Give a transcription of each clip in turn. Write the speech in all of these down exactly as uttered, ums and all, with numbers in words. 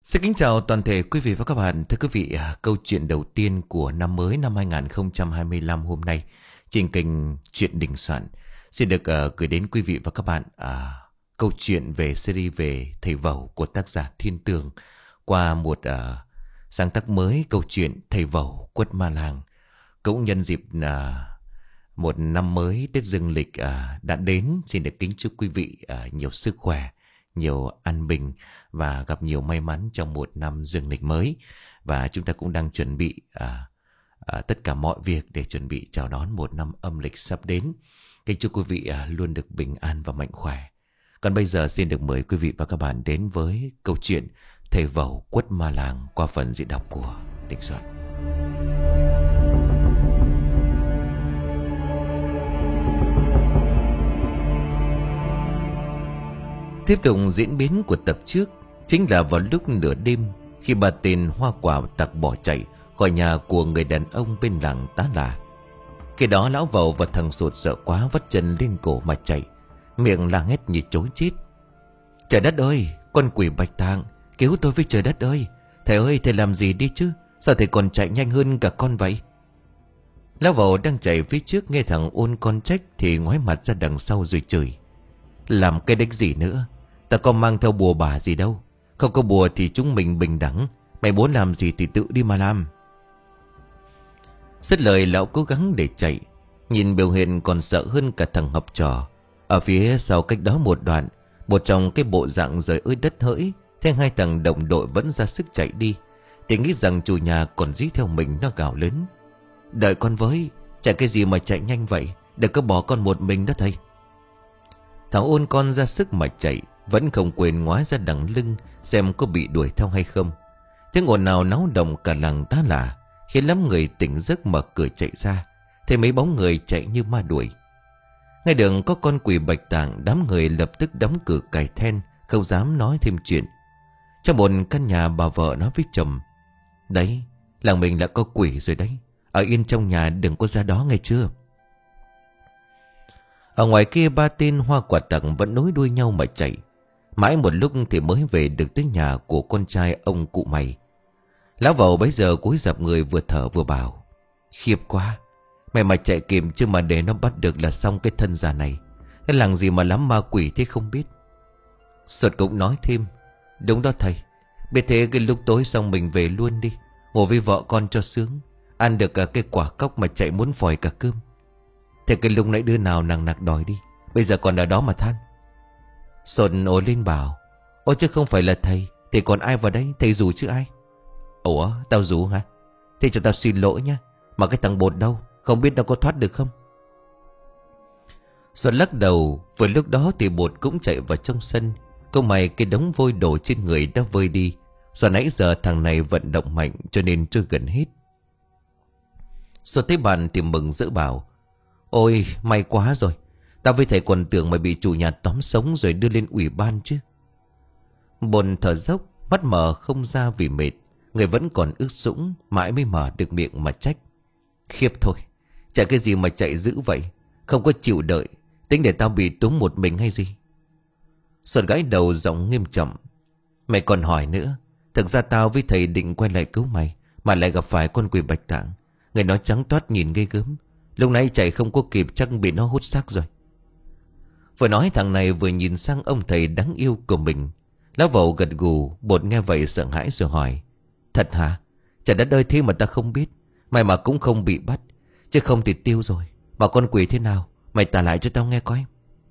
Xin kính chào toàn thể quý vị và các bạn. Thưa quý vị, à, câu chuyện đầu tiên của năm mới năm hai nghìn không trăm hai mươi lăm hôm nay trên kênh Chuyện Đình Soạn xin được à, gửi đến quý vị và các bạn à, câu chuyện về series về Thầy Vẩu của tác giả Thiên Tường qua một à, sáng tác mới câu chuyện Thầy Vẩu Quất Ma Làng. Cũng nhân dịp à, một năm mới Tết Dương Lịch à, đã đến, xin được kính chúc quý vị à, nhiều sức khỏe, nhiều an bình và gặp nhiều may mắn trong một năm dương lịch mới. Và chúng ta cũng đang chuẩn bị à, à, tất cả mọi việc để chuẩn bị chào đón một năm âm lịch sắp đến. Kính chúc quý vị à, luôn được bình an và mạnh khỏe. Còn bây giờ xin được mời quý vị và các bạn đến với câu chuyện Thầy Vẩu Quất Ma Làng qua phần diễn đọc của Đình Soạn. Tiếp tục diễn biến của tập trước chính là vào lúc nửa đêm, khi ba tên hoa quả tặc bỏ chạy khỏi nhà của người đàn ông bên làng Tá Là. Khi đó lão Vẩu và thằng Sột sợ quá vắt chân lên cổ mà chạy, miệng la hét như chối chết. Trời đất ơi, con quỷ Bạch Tạng, cứu tôi với trời đất ơi. Thầy ơi, thầy làm gì đi chứ, sao thầy còn chạy nhanh hơn cả con vậy? Lão Vẩu đang chạy phía trước, nghe thằng Ôn con trách thì ngoái mặt ra đằng sau rồi chửi. Làm cái đếch gì nữa, ta có mang theo bùa bà gì đâu. Không có bùa thì chúng mình bình đẳng. Mày muốn làm gì thì tự đi mà làm. Dứt lời lão cố gắng để chạy, nhìn biểu hiện còn sợ hơn cả thằng học trò. Ở phía sau cách đó một đoạn, một trong cái bộ dạng rời ơi đất hỡi, thấy hai thằng đồng đội vẫn ra sức chạy đi thì nghĩ rằng chủ nhà còn dí theo mình. Nó gào lớn: Đợi con với, chạy cái gì mà chạy nhanh vậy, đừng có bỏ con một mình đó thầy. Thằng Ôn con ra sức mà chạy, vẫn không quên ngoái ra đằng lưng xem có bị đuổi theo hay không. Tiếng ồn nào náo động cả làng Tá Là khiến lắm người tỉnh giấc mở cửa chạy ra, thấy mấy bóng người chạy như ma đuổi. Ngay đường có con quỷ Bạch Tạng, đám người lập tức đóng cửa cài then, không dám nói thêm chuyện. Trong một căn nhà, bà vợ nói với chồng: Đấy, làng mình đã có quỷ rồi đấy, ở yên trong nhà đừng có ra đó nghe chưa. Ở ngoài kia ba tên hoa quả tặc vẫn nối đuôi nhau mà chạy. Mãi một lúc thì mới về được tới nhà của con trai ông cụ Mày. Lão Vẩu bấy giờ cúi dập người, vừa thở vừa bảo: Khiếp quá, mày mà chạy kịp chứ mà để nó bắt được là xong cái thân già này. Cái làng gì mà lắm ma quỷ thế không biết. Sột cũng nói thêm: Đúng đó thầy, biết thế cái lúc tối xong mình về luôn đi, ngồi với vợ con cho sướng, ăn được cả cái quả cóc mà chạy muốn phòi cả cơm. Thế cái lúc nãy đứa nào nằng nặc đòi đi, bây giờ còn ở đó mà than. Sột ồ lên bảo: Ôi chứ không phải là thầy thì còn ai vào đây, thầy rủ chứ ai. Ủa tao rủ hả? Thế cho tao xin lỗi nhá. Mà cái thằng Bột đâu, không biết nó có thoát được không? Sột lắc đầu. Vừa lúc đó thì Bột cũng chạy vào trong sân. Câu mày cái đống vôi đổ trên người đã vơi đi. Do nãy giờ thằng này vận động mạnh cho nên trôi gần hết. Sột thấy bạn thì mừng rỡ bảo: Ôi may quá rồi, tao với thầy còn tưởng mày bị chủ nhà tóm sống rồi đưa lên ủy ban chứ. Bột thở dốc, mắt mở không ra vì mệt, người vẫn còn ướt sũng, mãi mới mở được miệng mà trách: Khiếp thôi, chạy cái gì mà chạy dữ vậy, không có chịu đợi, tính để tao bị túm một mình hay gì. Sột gãi đầu giọng nghiêm trọng: Mày còn hỏi nữa, thực ra tao với thầy định quay lại cứu mày, mà lại gặp phải con quỷ Bạch Tạng. Người nó trắng toát nhìn ghê gớm, lúc nãy chạy không có kịp chắc bị nó hút xác rồi. Vừa nói thằng này vừa nhìn sang ông thầy đáng yêu của mình. Lão Vẩu gật gù. Bột nghe vậy sợ hãi rồi hỏi: Thật hả? Trời đất ơi, thế mà ta không biết. Mày mà cũng không bị bắt, chứ không thì tiêu rồi. Mà con quỷ thế nào, mày tả lại cho tao nghe coi.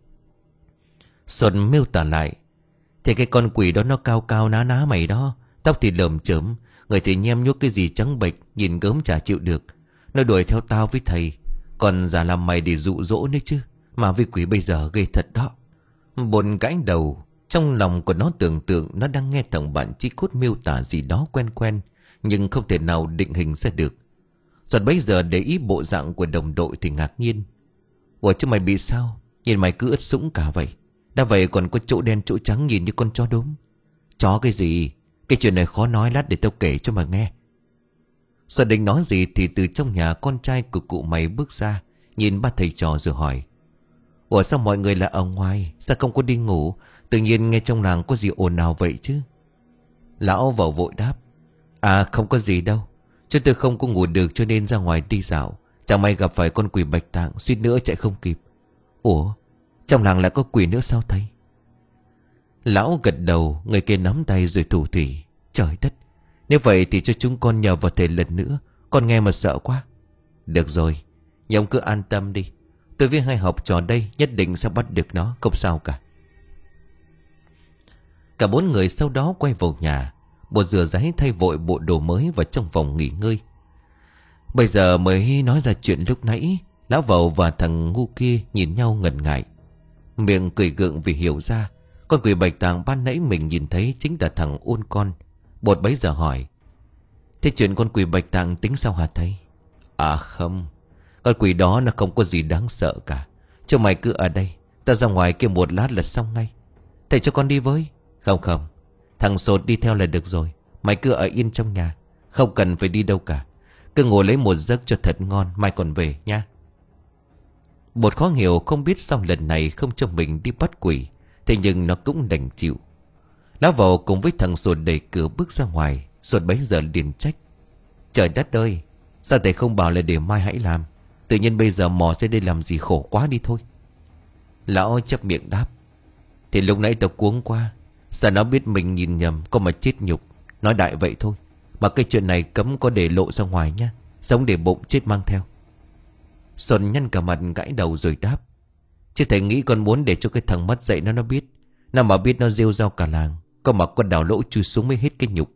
Xuân miêu tả lại: Thì cái con quỷ đó nó cao cao ná ná mày đó, tóc thì lởm chởm, người thì nhem nhuốc cái gì trắng bệch, nhìn gớm chả chịu được. Nó đuổi theo tao với thầy, còn giả làm mày để dụ dỗ nữa chứ. Mà với quỷ bây giờ ghê thật đó. Bột gãi đầu. Trong lòng của nó tưởng tượng nó đang nghe thằng bạn Chí Cốt miêu tả gì đó quen quen, nhưng không thể nào định hình ra được. Rồi bây giờ để ý bộ dạng của đồng đội thì ngạc nhiên: Ủa chứ mày bị sao, nhìn mày cứ ướt sũng cả vậy. Đã vậy còn có chỗ đen chỗ trắng, nhìn như con chó đốm. Chó cái gì, cái chuyện này khó nói, lát để tao kể cho mà nghe. Rồi định nói gì thì từ trong nhà con trai của cụ Mày bước ra, nhìn ba thầy trò rồi hỏi: Ủa sao mọi người là ở ngoài, sao không có đi ngủ, tự nhiên nghe trong làng có gì ồn ào vậy chứ? Lão vào vội đáp. À không có gì đâu, chứ tôi không có ngủ được cho nên ra ngoài đi dạo. Chẳng may gặp phải con quỷ bạch tạng, suýt nữa chạy không kịp. Ủa, trong làng lại có quỷ nữa sao thầy? Lão gật đầu, người kia nắm tay rồi thủ thỉ. Trời đất, nếu vậy thì cho chúng con nhờ vào thầy lần nữa. Con nghe mà sợ quá. Được rồi, nhưng ông cứ an tâm đi. Tôi với hai học trò đây nhất định sẽ bắt được nó, không sao cả. Cả bốn người sau đó quay vào nhà. Bột rửa ráy thay vội bộ đồ mới vào trong phòng nghỉ ngơi. Bây giờ mới nói ra chuyện lúc nãy. Lão Vầu và thằng ngu kia nhìn nhau ngần ngại, miệng cười gượng vì hiểu ra con quỷ bạch tạng ban nãy mình nhìn thấy chính là thằng ôn con. Bột bấy giờ hỏi. Thế chuyện con quỷ bạch tạng tính sao hả thầy? À không, con quỷ đó nó không có gì đáng sợ cả. Cho mày cứ ở đây, ta ra ngoài kia một lát là xong ngay. Thầy cho con đi với. Không không, thằng Sột đi theo là được rồi. Mày cứ ở yên trong nhà, không cần phải đi đâu cả. Cứ ngồi lấy một giấc cho thật ngon, mai còn về nha. Bột khó hiểu không biết sao lần này không cho mình đi bắt quỷ. Thế nhưng nó cũng đành chịu. Lão Vầu cùng với thằng Sột đẩy cửa bước ra ngoài. Sột bấy giờ liền trách. Trời đất ơi, sao thầy không bảo là để mai hãy làm? Tự nhiên bây giờ mò ra đây làm gì, khổ quá đi thôi. Lão chắp miệng đáp. Thì lúc nãy tao cuống quá, sao nó biết mình nhìn nhầm, có mà chết nhục. Nói đại vậy thôi, mà cái chuyện này cấm có để lộ ra ngoài nhá. Sống để bụng chết mang theo. Xuân nhăn cả mặt gãi đầu rồi đáp. Chứ thầy nghĩ con muốn để cho cái thằng mất dạy nó nó biết. Nào mà biết nó rêu rao cả làng. Có mà con đào lỗ chui xuống mới hết cái nhục.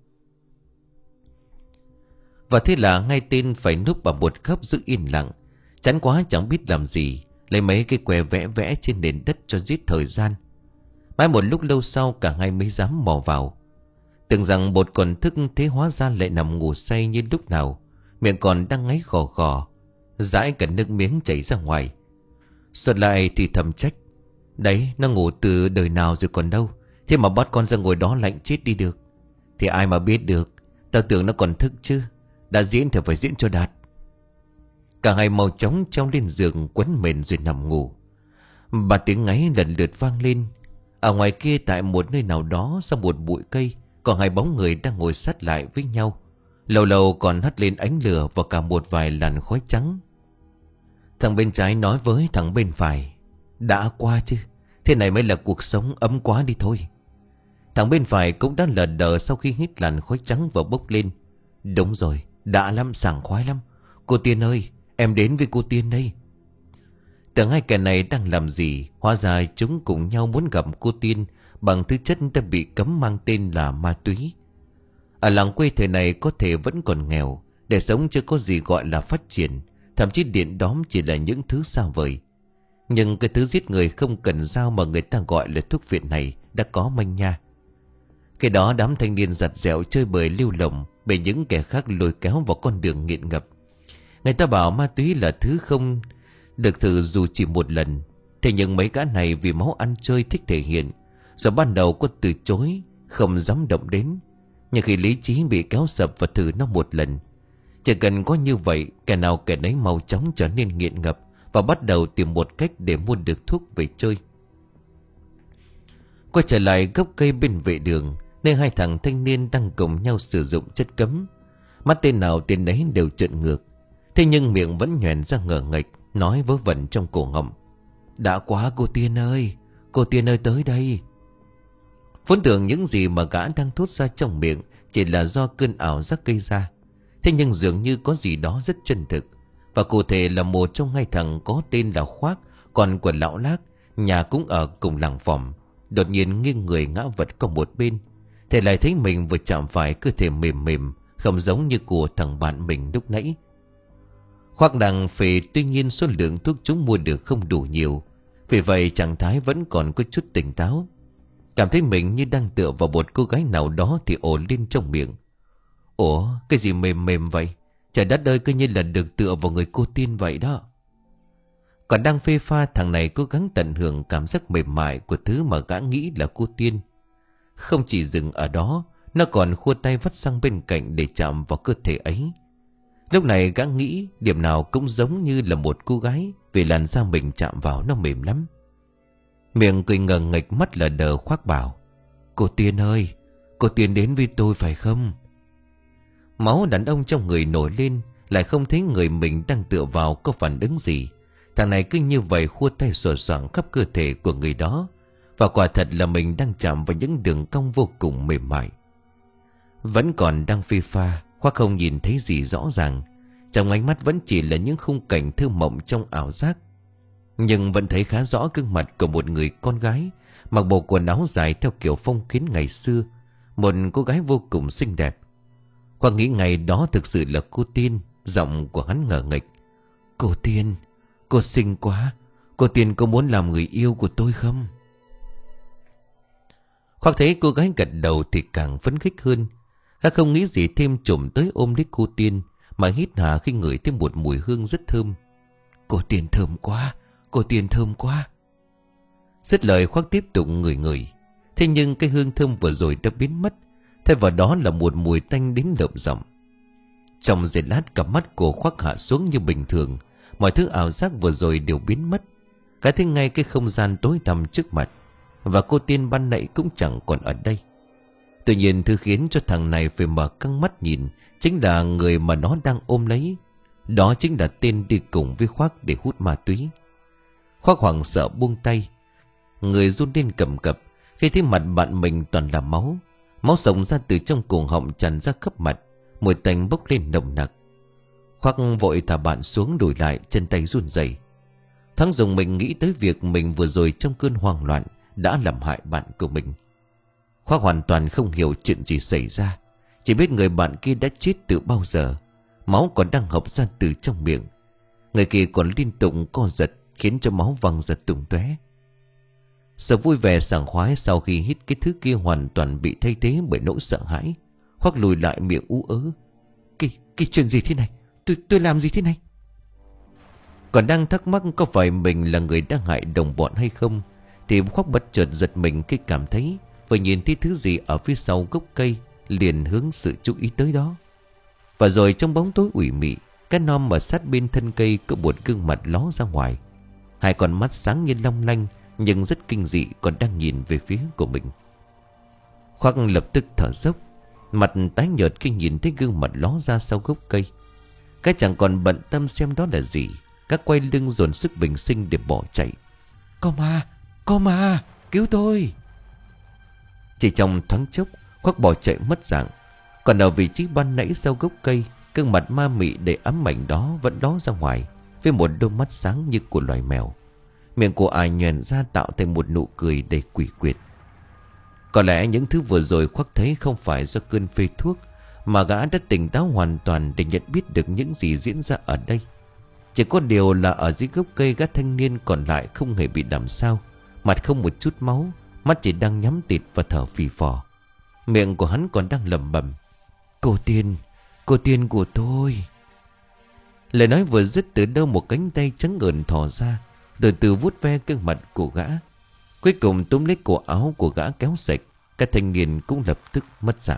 Và thế là ngay tên phải núp vào một góc giữ yên lặng. Chán quá chẳng biết làm gì, lấy mấy cái que vẽ vẽ trên nền đất cho giết thời gian. Mãi một lúc lâu sau cả hai mới dám mò vào. Tưởng rằng Bột còn thức, thế hóa ra lại nằm ngủ say như lúc nào. Miệng còn đang ngáy gò gò, dãi cả nước miếng chảy ra ngoài. Xuân lại thì thầm trách. Đấy, nó ngủ từ đời nào rồi còn đâu. Thế mà bắt con ra ngồi đó lạnh chết đi được. Thì ai mà biết được, tao tưởng nó còn thức chứ. Đã diễn thì phải diễn cho đạt. Cả hai mau chóng treo lên giường quấn mền rồi nằm ngủ. Ba tiếng ngáy lần lượt vang lên. Ở ngoài kia tại một nơi nào đó, sau một bụi cây, còn hai bóng người đang ngồi sát lại với nhau. Lâu lâu còn hắt lên ánh lửa và cả một vài làn khói trắng. Thằng bên trái nói với thằng bên phải. Đã qua chứ, thế này mới là cuộc sống ấm quá đi thôi. Thằng bên phải cũng đã lờ đờ sau khi hít làn khói trắng và bốc lên. Đúng rồi, đã lắm, sảng khoái lắm. Cô Tiên ơi, em đến với cô Tiên đây. Tưởng hai kẻ này đang làm gì, hóa ra chúng cùng nhau muốn gặp cô Tiên bằng thứ chất đã bị cấm mang tên là ma túy. Ở làng quê thời này có thể vẫn còn nghèo, để sống chưa có gì gọi là phát triển. Thậm chí điện đóm chỉ là những thứ xa vời. Nhưng cái thứ giết người không cần dao mà người ta gọi là thuốc viện này đã có manh nha. Cái đó đám thanh niên giặt dẹo chơi bời lưu lộng, bị những kẻ khác lôi kéo vào con đường nghiện ngập. Người ta bảo ma túy là thứ không được thử dù chỉ một lần. Thế nhưng mấy gã này vì máu ăn chơi thích thể hiện, rồi ban đầu có từ chối, không dám động đến. Nhưng khi lý trí bị kéo sập và thử nó một lần, chỉ cần có như vậy, kẻ nào kẻ nấy mau chóng trở nên nghiện ngập và bắt đầu tìm một cách để mua được thuốc về chơi. Quay trở lại gốc cây bên vệ đường, nơi hai thằng thanh niên đang cùng nhau sử dụng chất cấm. Mắt tên nào tên đấy đều trợn ngược. Thế nhưng miệng vẫn nhoẻn ra ngờ nghệch, nói vớ vẩn trong cổ họng. Đã quá cô Tiên ơi, cô Tiên ơi tới đây. Vốn tưởng những gì mà gã đang thốt ra trong miệng chỉ là do cơn ảo giác gây ra. Thế nhưng dường như có gì đó rất chân thực. Và cụ thể là một trong hai thằng có tên là Khoác, còn của lão Lác, nhà cũng ở cùng làng Phòm, đột nhiên nghiêng người ngã vật qua một bên. Thầy lại thấy mình vừa chạm phải cơ thể mềm mềm, không giống như của thằng bạn mình lúc nãy. Khoác đang phê, tuy nhiên số lượng thuốc chúng mua được không đủ nhiều. Vì vậy trạng thái vẫn còn có chút tỉnh táo. Cảm thấy mình như đang tựa vào một cô gái nào đó thì ồ lên trong miệng. Ủa, cái gì mềm mềm vậy? Trời đất ơi, cứ như là được tựa vào người cô Tiên vậy đó. Còn đang phê pha, thằng này cố gắng tận hưởng cảm giác mềm mại của thứ mà gã nghĩ là cô Tiên. Không chỉ dừng ở đó, nó còn khua tay vắt sang bên cạnh để chạm vào cơ thể ấy. Lúc này gã nghĩ điểm nào cũng giống như là một cô gái, vì làn da mình chạm vào nó mềm lắm. Miệng cười ngờ nghệch, mắt lờ đờ Khoác bảo. Cô Tiên ơi, Cô Tiên đến với tôi phải không? Máu đàn ông trong người nổi lên. Lại không thấy người mình đang tựa vào có phản ứng gì. Thằng này cứ như vậy khua tay sờ soạng khắp cơ thể của người đó. Và quả thật là mình đang chạm vào những đường cong vô cùng mềm mại. Vẫn còn đang phê pha, Khoa không nhìn thấy gì rõ ràng. Trong ánh mắt vẫn chỉ là những khung cảnh thơ mộng trong ảo giác. Nhưng vẫn thấy khá rõ gương mặt của một người con gái, mặc bộ quần áo dài theo kiểu phong kiến ngày xưa. Một cô gái vô cùng xinh đẹp. Khoa nghĩ ngày đó thực sự là cô Tiên. Giọng của hắn ngờ nghịch. Cô Tiên, cô xinh quá. Cô Tiên có muốn làm người yêu của tôi không? Khoa thấy cô gái gật đầu thì càng phấn khích hơn. Gã không nghĩ gì thêm, trộm tới ôm lấy cô Tiên, mà hít hà khi ngửi thêm một mùi hương rất thơm. Cô Tiên thơm quá, cô Tiên thơm quá. Dứt lời Khoa tiếp tục ngửi ngửi. Thế nhưng cái hương thơm vừa rồi đã biến mất. Thay vào đó là một mùi tanh đến lợm giọng. Trong giây lát cặp mắt của Khoa hạ xuống như bình thường. Mọi thứ ảo giác vừa rồi đều biến mất. Cả thấy ngay cái không gian tối tăm trước mặt. Và cô Tiên ban nãy cũng chẳng còn ở đây. Tự nhiên thứ khiến cho thằng này phải mở căng mắt nhìn chính là người mà nó đang ôm lấy. Đó chính là tên đi cùng với Khoác để hút ma túy. Khoác hoảng sợ buông tay. Người run lên cầm cập khi thấy mặt bạn mình toàn là máu. Máu sổng ra từ trong cổ họng tràn ra khắp mặt. Mùi tanh bốc lên nồng nặc. Khoác vội thả bạn xuống, lùi lại, chân tay run rẩy. Thắng dùng mình nghĩ tới việc mình vừa rồi trong cơn hoang loạn đã làm hại bạn của mình. Khoác hoàn toàn không hiểu chuyện gì xảy ra. Chỉ biết người bạn kia đã chết từ bao giờ. Máu còn đang hộc ra từ trong miệng. Người kia còn liên tục co giật, khiến cho máu văng ra tung tóe. Sợ vui vẻ sảng khoái sau khi hít cái thứ kia hoàn toàn bị thay thế bởi nỗi sợ hãi. Khoác lùi lại, miệng ú ớ. Cái, cái chuyện gì thế này? Tôi, tôi làm gì thế này? Còn đang thắc mắc có phải mình là người đang hại đồng bọn hay không, thì Khoác bất chợt giật mình khi cảm thấy vừa nhìn thấy thứ gì ở phía sau gốc cây, liền hướng sự chú ý tới đó. Và rồi trong bóng tối ủy mị, cái non ở sát bên thân cây có một gương mặt ló ra ngoài. Hai con mắt sáng như long lanh nhưng rất kinh dị, còn đang nhìn về phía của mình. Khoác lập tức thở dốc, mặt tái nhợt khi nhìn thấy gương mặt ló ra sau gốc cây. Cái chẳng còn bận tâm xem đó là gì, các quay lưng dồn sức bình sinh để bỏ chạy. Có ma, có ma, cứu tôi! Chỉ trong thoáng chốc, Khoác bỏ chạy mất dạng. Còn ở vị trí ban nãy sau gốc cây, gương mặt ma mị đầy ám ảnh đó vẫn ló ra ngoài, với một đôi mắt sáng như của loài mèo. Miệng của ai nhoẻn ra tạo thành một nụ cười đầy quỷ quyệt. Có lẽ những thứ vừa rồi Khoác thấy không phải do cơn phê thuốc, mà gã đã tỉnh táo hoàn toàn để nhận biết được những gì diễn ra ở đây. Chỉ có điều là ở dưới gốc cây, gã thanh niên còn lại không hề bị làm sao. Mặt không một chút máu, mắt chỉ đang nhắm tịt và thở phì phò. Miệng của hắn còn đang lẩm bẩm. Cô Tiên, cô Tiên của tôi. Lời nói vừa dứt, từ đâu một cánh tay trắng ngần thò ra, từ từ vuốt ve gương mặt của gã. Cuối cùng túm lấy cổ áo của gã kéo sạch. Các thanh niên cũng lập tức mất dạng.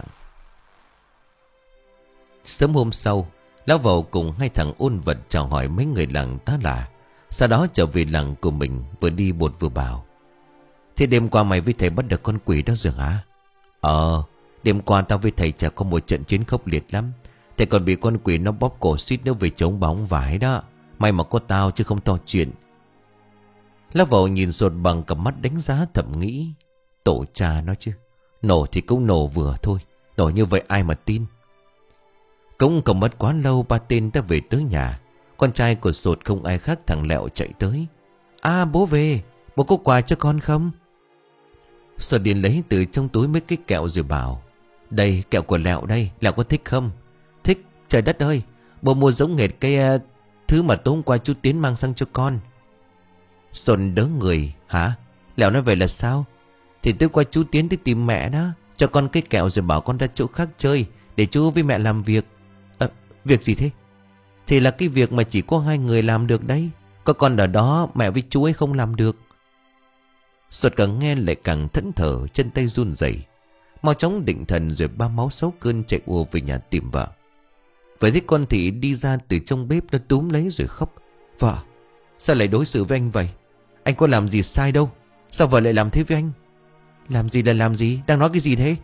Sớm hôm sau, lão vào cùng hai thằng ôn vật chào hỏi mấy người làng tá lả. Sau đó trở về làng của mình, vừa đi bột vừa bảo. Thế đêm qua mày với thầy bắt được con quỷ đó rồi hả? Ờ, đêm qua tao với thầy chả có một trận chiến khốc liệt lắm. Thầy còn bị con quỷ nó bóp cổ suýt nữa về chống bóng vải đó. May mà có tao chứ không to chuyện. Lão vào nhìn sột bằng cặp mắt đánh giá thầm nghĩ. Tổ cha nó chứ. Nổ thì cũng nổ vừa thôi. Nổ như vậy ai mà tin. Cũng không mất quá lâu, ba tên đã về tới nhà. Con trai của sột không ai khác thằng Lẹo chạy tới. À, bố về, bố có quà cho con không? Sột điền lấy từ trong túi mấy cái kẹo rồi bảo. Đây, kẹo của Lẹo đây, Lẹo có thích không? Thích, trời đất ơi. Bố mua giống nghệt cái uh, thứ mà tối hôm qua chú Tiến mang sang cho con. Sột đỡ người. Hả? Lẹo nói vậy là sao? Thì tối qua chú Tiến đi tìm mẹ đó, cho con cái kẹo rồi bảo con ra chỗ khác chơi, để chú với mẹ làm việc. À, việc gì thế? Thì là cái việc mà chỉ có hai người làm được đấy. Có con ở đó, mẹ với chú ấy không làm được. Sột càng nghe lại càng thẫn thờ, chân tay run rẩy. Mau chóng định thần rồi ba máu sáu cơn chạy ùa về nhà tìm vợ. Vậy thấy con Thị đi ra từ trong bếp, nó túm lấy rồi khóc. Vợ, sao lại đối xử với anh vậy? Anh có làm gì sai đâu. Sao vợ lại làm thế với anh? Làm gì là làm gì? Đang nói cái gì thế?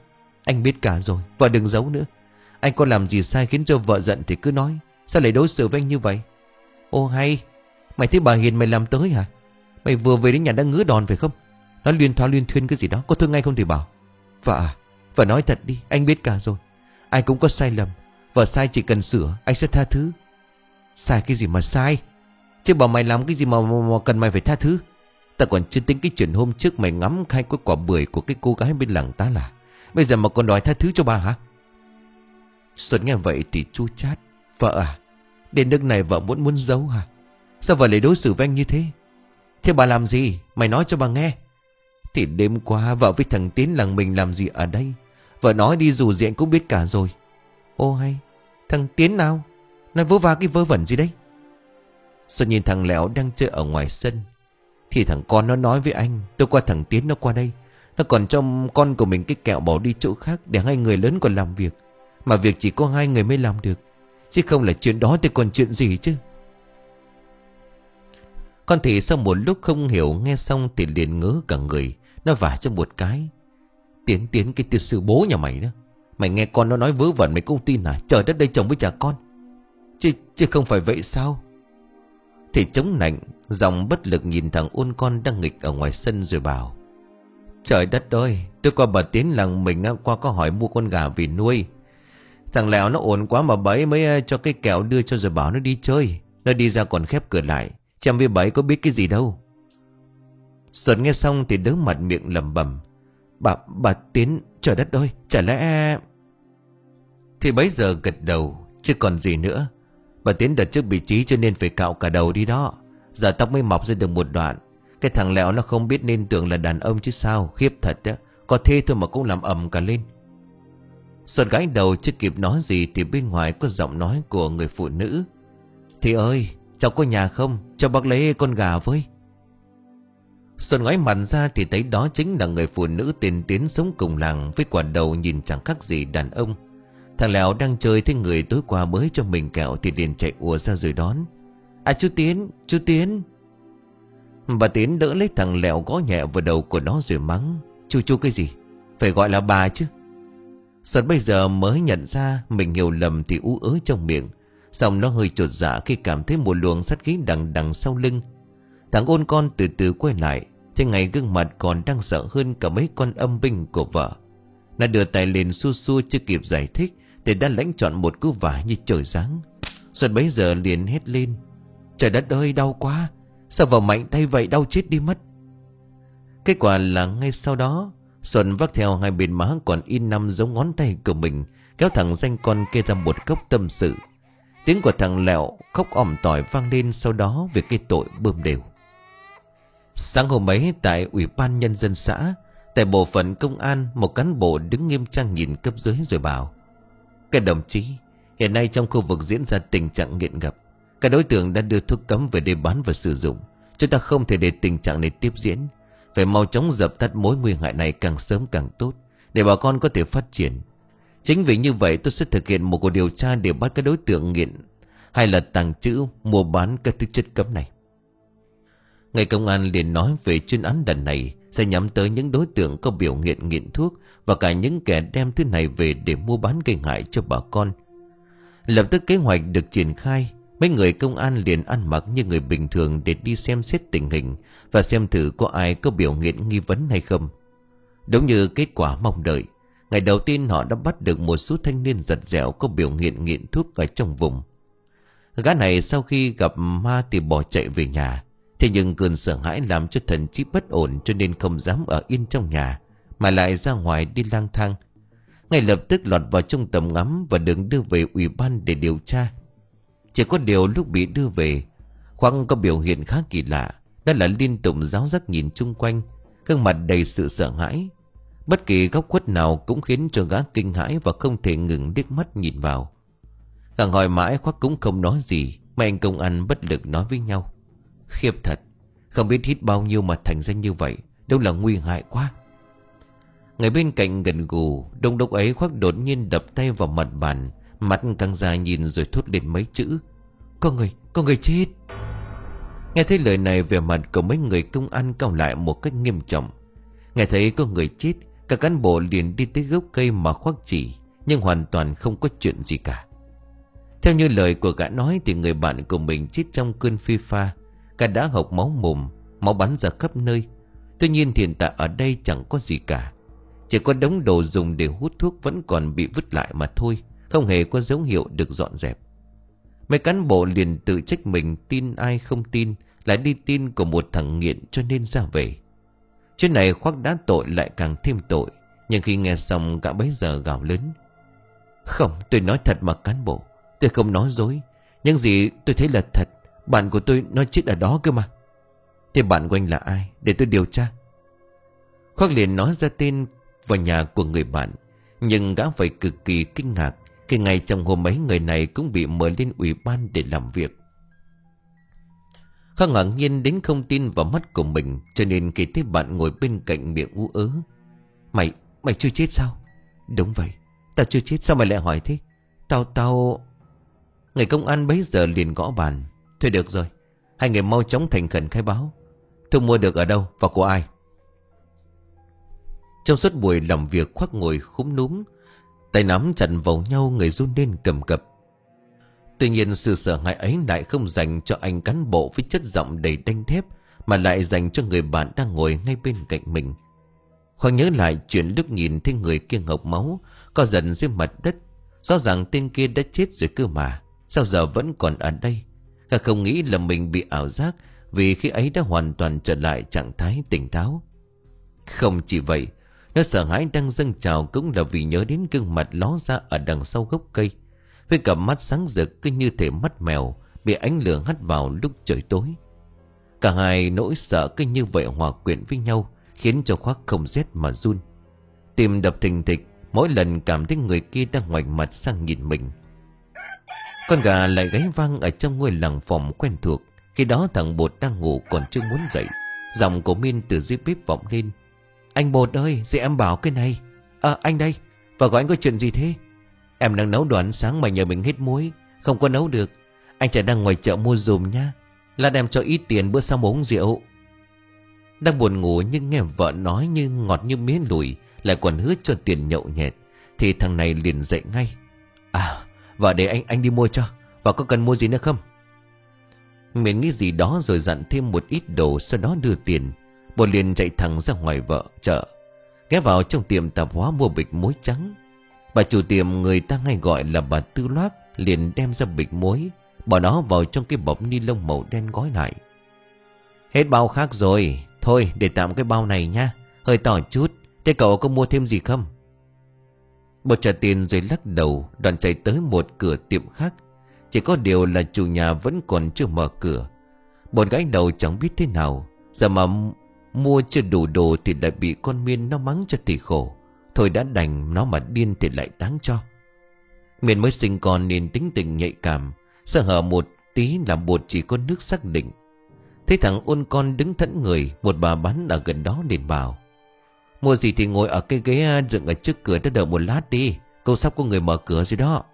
Anh biết cả rồi, vợ đừng giấu nữa. Anh có làm gì sai khiến cho vợ giận thì cứ nói. Sao lại đối xử với anh như vậy? Ô hay, mày thấy bà Hiền mày làm tới hả? Mày vừa về đến nhà đã ngứa đòn phải không? Nói luyên thao luyên thuyên cái gì đó, có thương ngay không thì bảo. Vợ à, vợ nói thật đi, anh biết cả rồi. Ai cũng có sai lầm. Vợ sai chỉ cần sửa, anh sẽ tha thứ. Sai cái gì mà sai? Chứ bảo mày làm cái gì mà, mà, mà cần mày phải tha thứ. Ta còn chưa tính cái chuyện hôm trước mày ngắm hai cái quả bưởi của cái cô gái bên làng tá là. Bây giờ mà còn đòi tha thứ cho bà hả? Xuân nghe vậy thì chua chát. Vợ à, đến nước này vợ muốn muốn giấu hả? Sao vợ lại đối xử với anh như thế? Thế bà làm gì? Mày nói cho bà nghe. Thì đêm qua vợ với thằng Tiến làng mình làm gì ở đây? Vợ nói đi dù gì anh cũng biết cả rồi. Ô hay, thằng Tiến nào? Nói vớ va cái vớ vẩn gì đấy? Xuân nhìn thằng Lẹo đang chơi ở ngoài sân. Thì thằng con nó nói với anh, tôi qua thằng Tiến nó qua đây. Nó còn cho con của mình cái kẹo bỏ đi chỗ khác để hai người lớn còn làm việc. Mà việc chỉ có hai người mới làm được. Chứ không là chuyện đó thì còn chuyện gì chứ. Con thì sau một lúc không hiểu, nghe xong thì liền ngớ cả người. Nó vả cho một cái. Tiến Tiến cái tiệt sư bố nhà mày đó. Mày nghe con nó nói vớ vẩn mày cũng tin à? Trời đất, đây chồng với cha con. Chứ, chứ không phải vậy sao? Thì chống nạnh, giọng bất lực nhìn thằng ôn con đang nghịch ở ngoài sân rồi bảo. Trời đất ơi, tôi qua bà Tiến làng mình qua có hỏi mua con gà vì nuôi. Thằng Lẹo nó ổn quá mà bấy mới cho cái kẹo đưa cho rồi bảo nó đi chơi. Nó đi ra còn khép cửa lại. Chăm với bấy có biết cái gì đâu. Xuân nghe xong thì đớ mặt miệng lẩm bẩm. Bà, bà Tiến, trời đất ơi, chả lẽ... Thì bấy giờ gật đầu, chứ còn gì nữa. Bà Tiến đợt trước bị trí cho nên phải cạo cả đầu đi đó. Giờ tóc mới mọc ra được một đoạn. Cái thằng Lẹo nó không biết nên tưởng là đàn ông chứ sao. Khiếp thật đó. Có thế thôi mà cũng làm ầm cả lên. Xuân gãi đầu chưa kịp nói gì thì bên ngoài có giọng nói của người phụ nữ. Thì ơi, cháu có nhà không? Cho bác lấy con gà với. Xuân ngoái mặt ra thì thấy đó chính là người phụ nữ tên Tiến sống cùng làng, với quả đầu nhìn chẳng khác gì đàn ông. Thằng Lẹo đang chơi thấy người tối qua mới cho mình kẹo thì liền chạy ùa ra rồi đón. À chú Tiến, chú Tiến. Bà Tiến đỡ lấy thằng Lẹo gõ nhẹ vào đầu của nó rồi mắng. Chú chú cái gì? Phải gọi là bà chứ. Xuân bây giờ mới nhận ra mình hiểu lầm thì ú ớ trong miệng. Xong nó hơi chột dạ khi cảm thấy một luồng sát khí đằng đằng sau lưng. Thằng ôn con từ từ quay lại. Thế ngày gương mặt còn đang sợ hơn cả mấy con âm binh của vợ. Nó đưa tay lên xua xua chưa kịp giải thích thì đã lãnh chọn một cú vả như trời giáng. Xuân bấy giờ liền hét lên. Trời đất ơi, đau quá. Sao vào mạnh tay vậy, đau chết đi mất. Kết quả là ngay sau đó Xuân vác theo hai bên má còn in năm dấu ngón tay của mình, kéo thằng danh con kia ra một góc tâm sự. Tiếng của thằng Lẹo khóc òm tỏi vang lên sau đó về cái tội bơm đều. Sáng hôm ấy tại Ủy ban Nhân dân xã, tại bộ phận công an, một cán bộ đứng nghiêm trang nhìn cấp dưới rồi bảo. Các đồng chí, hiện nay trong khu vực diễn ra tình trạng nghiện ngập. Các đối tượng đã đưa thuốc cấm về đây bán và sử dụng. Chúng ta không thể để tình trạng này tiếp diễn. Phải mau chóng dập tắt mối nguy hại này càng sớm càng tốt, để bà con có thể phát triển. Chính vì như vậy tôi sẽ thực hiện một cuộc điều tra để bắt các đối tượng nghiện hay là tàng trữ, mua bán các thứ chất cấm này. Ngành công an liền nói về chuyên án lần này sẽ nhắm tới những đối tượng có biểu hiện nghiện thuốc và cả những kẻ đem thứ này về để mua bán gây hại cho bà con. Lập tức kế hoạch được triển khai. Mấy người công an liền ăn mặc như người bình thường để đi xem xét tình hình và xem thử có ai có biểu hiện nghi vấn hay không. Đúng như kết quả mong đợi, ngày đầu tiên họ đã bắt được một số thanh niên giật dẻo có biểu hiện nghiện thuốc ở trong vùng. Gã này sau khi gặp ma thì bỏ chạy về nhà. Thế nhưng cơn sợ hãi làm cho thần trí bất ổn, cho nên không dám ở yên trong nhà mà lại ra ngoài đi lang thang. Ngay lập tức lọt vào trong tầm ngắm và được đưa về ủy ban để điều tra. Chỉ có điều lúc bị đưa về, Khoang có biểu hiện khá kỳ lạ. Đó là liên tục ráo rắc nhìn chung quanh, gương mặt đầy sự sợ hãi. Bất kỳ góc khuất nào cũng khiến cho gã kinh hãi và không thể ngừng liếc mắt nhìn vào. Càng hỏi mãi Khoác cũng không nói gì. Mấy anh công an bất lực nói với nhau. Khiếp thật, không biết hít bao nhiêu mà thành ra như vậy. Đâu là nguy hại quá. Người bên cạnh gần gù. Đông đốc ấy Khoác đột nhiên đập tay vào mặt bàn, mắt căng ra nhìn rồi thốt lên mấy chữ. Có người, có người chết. Nghe thấy lời này, vẻ mặt của mấy người công an cau lại một cách nghiêm trọng. Nghe thấy có người chết, Các cán bộ liền đi tới gốc cây mà khoác chỉ, nhưng hoàn toàn không có chuyện gì cả. Theo như lời của gã nói thì người bạn của mình chết trong cơn phê pha. Gã đã hộc máu mồm, máu bắn ra khắp nơi. Tuy nhiên hiện tại ở đây chẳng có gì cả. Chỉ có đống đồ dùng để hút thuốc vẫn còn bị vứt lại mà thôi, không hề có dấu hiệu được dọn dẹp. Mấy cán bộ liền tự trách mình, tin ai không tin, lại đi tin của một thằng nghiện cho nên ra về. Chuyện này khoác đã tội lại càng thêm tội. Nhưng khi nghe xong gã bấy giờ gào lớn: "Không, tôi nói thật mà cán bộ, tôi không nói dối. Những gì tôi thấy là thật. Bạn của tôi nói chết ở đó cơ mà." "Thế bạn của anh là ai? Để tôi điều tra." Khoác liền nói ra tên và nhà của người bạn. Nhưng gã phải cực kỳ kinh ngạc khi ngay trong hôm ấy người này cũng bị mời lên ủy ban để làm việc. Khoác ngạc nhiên đến không tin vào mắt của mình, cho nên khi thấy bạn ngồi bên cạnh miệng ú ớ: Mày, mày chưa chết sao?" "Đúng vậy, tao chưa chết, sao mày lại hỏi thế?" Tao, tao... Người công an bấy giờ liền gõ bàn: "Thôi được rồi, hai người mau chóng thành khẩn khai báo. Thuốc mua được ở đâu và của ai?" Trong suốt buổi làm việc, Khoác ngồi khúm núm, tay nắm chặt vào nhau, người run lên cầm cập. Tuy nhiên sự sợ hãi ấy lại không dành cho anh cán bộ với chất giọng đầy đanh thép, mà lại dành cho người bạn đang ngồi ngay bên cạnh mình. Khoác nhớ lại chuyện lúc nhìn thấy người kia ngọc máu, co giật dưới mặt đất. Rõ ràng tên kia đã chết rồi cơ mà, sao giờ vẫn còn ở đây? Gã không nghĩ là mình bị ảo giác, vì khi ấy đã hoàn toàn trở lại trạng thái tỉnh táo. Không chỉ vậy, nó sợ hãi đang dâng trào cũng là vì nhớ đến gương mặt ló ra ở đằng sau gốc cây, với cặp mắt sáng rực cứ như thể mắt mèo bị ánh lửa hắt vào lúc trời tối. Cả hai nỗi sợ cứ như vậy hòa quyện với nhau, khiến cho Khoác không rét mà run. Tim đập thình thịch mỗi lần cảm thấy người kia đang ngoảnh mặt sang nhìn mình. Con gà lại gáy vang ở trong ngôi làng phòng quen thuộc. Khi đó thằng Bột đang ngủ còn chưa muốn dậy. Giọng của Min từ dưới bếp vọng lên: "Anh Bột ơi, dì em bảo cái này." "À, anh đây. Và gọi anh có chuyện gì thế?" "Em đang nấu đồ ăn sáng mà nhờ mình hết muối, không có nấu được. Anh chạy đang ngoài chợ mua dùm nha. Lát em cho ít tiền bữa sau uống rượu." Đang buồn ngủ nhưng nghe vợ nói như ngọt như mía lùi, lại còn hứa cho tiền nhậu nhẹt, thì thằng này liền dậy ngay: "À, vợ để anh anh đi mua cho. Vợ có cần mua gì nữa không?" Mình nghĩ gì đó rồi dặn thêm một ít đồ, sau đó đưa tiền. Bột liền chạy thẳng ra ngoài vợ chợ, ghé vào trong tiệm tạp hóa mua bịch muối trắng. Bà chủ tiệm, người ta hay gọi là bà Tư Loác, liền đem ra bịch muối, bỏ nó vào trong cái bọc ni lông màu đen gói lại. "Hết bao khác rồi, thôi để tạm cái bao này nha, hơi to chút. Thế cậu có mua thêm gì không?" Bột trả tiền rồi lắc đầu, đoàn chạy tới một cửa tiệm khác. Chỉ có điều là chủ nhà vẫn còn chưa mở cửa. Bột gãi đầu chẳng biết thế nào. Giờ mà mua chưa đủ đồ thì lại bị con Miên nó mắng cho thì khổ. Thôi đã đành, nó mà điên thì lại táng cho. Miên mới sinh con nên tính tình nhạy cảm, sơ hở một tí làm Bột chỉ có nước xác định. Thấy thằng ôn con đứng thẫn người, một bà bán ở gần đó liền bảo: "Mua gì thì ngồi ở cái ghế dựng ở trước cửa đó đợi một lát đi, cô sắp có người mở cửa rồi đó."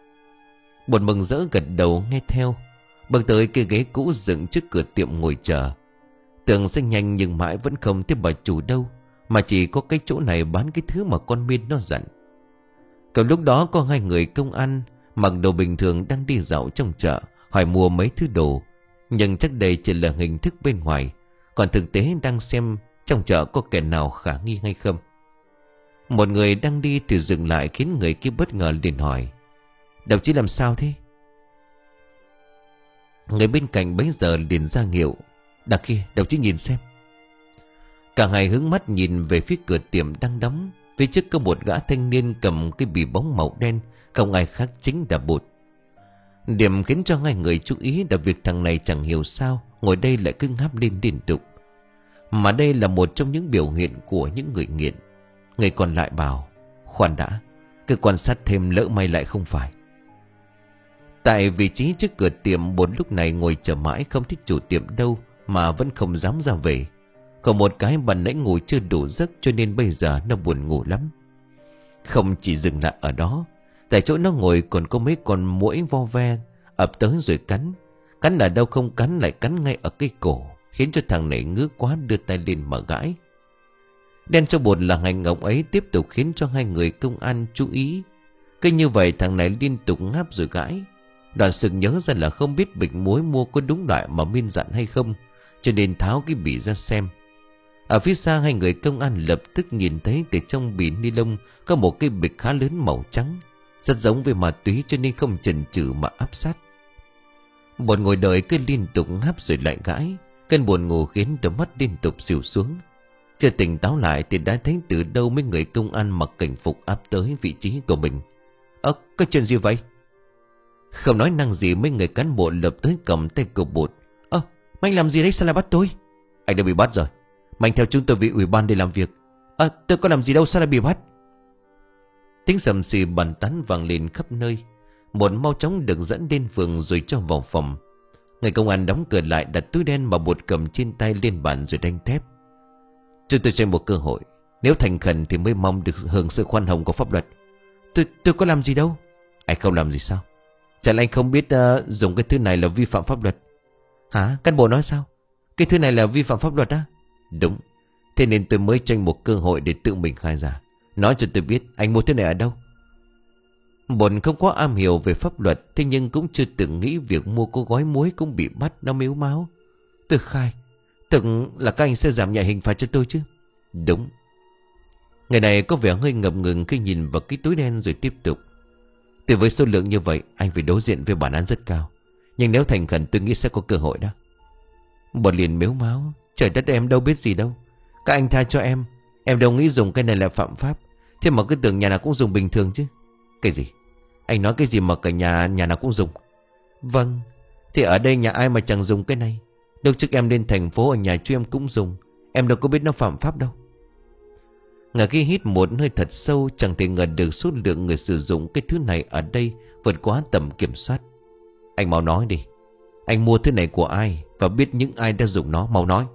Bột mừng rỡ gật đầu nghe theo, bước tới cái ghế cũ dựng trước cửa tiệm ngồi chờ. Tưởng xanh nhanh nhưng mãi vẫn không thấy bà chủ đâu, mà chỉ có cái chỗ này bán cái thứ mà con Miên nó dặn. Cầm lúc đó có hai người công an mặc đồ bình thường đang đi dạo trong chợ, hỏi mua mấy thứ đồ, nhưng chắc đây chỉ là hình thức bên ngoài, còn thực tế đang xem trong chợ có kẻ nào khả nghi hay không. Một người đang đi thì dừng lại, khiến người kia bất ngờ liền hỏi: "Đồng chí làm sao thế?" Người bên cạnh bấy giờ liền ra hiệu: "Đằng kia, đồng chí nhìn xem." Cả hai hướng mắt nhìn về phía cửa tiệm đang đóng. Phía trước có một gã thanh niên cầm cái bì bóng màu đen, không ai khác chính là Bột. Điểm khiến cho hai người chú ý là việc thằng này chẳng hiểu sao ngồi đây lại cứ ngáp lên liên tục. Mà đây là một trong những biểu hiện của những người nghiện. Người còn lại bảo: "Khoan đã, cứ quan sát thêm lỡ may lại không phải." Tại vị trí trước cửa tiệm, Bột lúc này ngồi chờ mãi không thích chủ tiệm đâu, mà vẫn không dám ra về. Còn một cái ban nãy ngủ chưa đủ giấc, cho nên bây giờ nó buồn ngủ lắm. Không chỉ dừng lại ở đó, tại chỗ nó ngồi còn có mấy con muỗi vo ve ập tới rồi cắn. Cắn ở đâu không cắn lại cắn ngay ở cái cổ, khiến cho thằng này ngứa quá đưa tay lên mà gãi. Đen cho bột là hành động ấy tiếp tục khiến cho hai người công an chú ý. Cứ như vậy thằng này liên tục ngáp rồi gãi. Đoàn sực nhớ ra là không biết bịch muối mua có đúng loại mà Miên dặn hay không, cho nên tháo cái bì ra xem. Ở phía xa hai người công an lập tức nhìn thấy từ trong bì ni lông có một cái bịch khá lớn màu trắng, rất giống với ma túy, cho nên không chần chừ mà áp sát. Bột ngồi đợi cứ liên tục ngáp rồi lại gãi. Cơn buồn ngủ khiến đôi mắt liên tục xỉu xuống. Chưa tỉnh táo lại thì đã thấy từ đâu mấy người công an mặc cảnh phục áp tới vị trí của mình. Ơ, có chuyện gì vậy? Không nói năng gì, mấy người cán bộ lập tới cầm tay của bột. Ơ, anh làm gì đấy, sao lại bắt tôi? Anh đã bị bắt rồi. Anh theo chúng tôi về ủy ban để làm việc. Ơ, tôi có làm gì đâu, sao lại bị bắt? Tiếng sầm xì bàn tán vang lên khắp nơi. Bột mau chóng được dẫn đến phường rồi cho vào phòng. Người công an đóng cửa lại, đặt túi đen mà bột cầm trên tay lên bàn rồi đánh thép. Chúng tôi cho một cơ hội, nếu thành khẩn thì mới mong được hưởng sự khoan hồng của pháp luật. Tôi tôi có làm gì đâu. Anh không làm gì sao? Chẳng lẽ anh không biết uh, dùng cái thứ này là vi phạm pháp luật? Hả? Cán bộ nói sao? Cái thứ này là vi phạm pháp luật á? Đúng. Thế nên tôi mới tranh một cơ hội để tự mình khai ra. Nói cho tôi biết anh mua thứ này ở đâu. Bột không quá am hiểu về pháp luật, thế nhưng cũng chưa từng nghĩ việc mua có gói muối cũng bị bắt, nó mếu máo. Tôi khai, tưởng là các anh sẽ giảm nhẹ hình phạt cho tôi chứ. Đúng. Người này có vẻ hơi ngập ngừng khi nhìn vào cái túi đen rồi tiếp tục. Từ với số lượng như vậy, anh phải đối diện với bản án rất cao. Nhưng nếu thành khẩn tôi nghĩ sẽ có cơ hội đó. Bột liền mếu máo. Trời đất, em đâu biết gì đâu. Các anh tha cho em. Em đâu nghĩ dùng cái này là phạm pháp. Thế mà cứ tưởng nhà nào cũng dùng bình thường chứ. Cái gì? Anh nói cái gì mà cả nhà nhà nào cũng dùng? Vâng. Thì ở đây nhà ai mà chẳng dùng cái này. Đâu trước em lên thành phố ở nhà chú em cũng dùng. Em đâu có biết nó phạm pháp đâu. Ngà khi hít một hơi thật sâu, chẳng thể ngờ được số lượng người sử dụng cái thứ này ở đây vượt quá tầm kiểm soát. Anh mau nói đi. Anh mua thứ này của ai và biết những ai đã dùng nó, mau nói.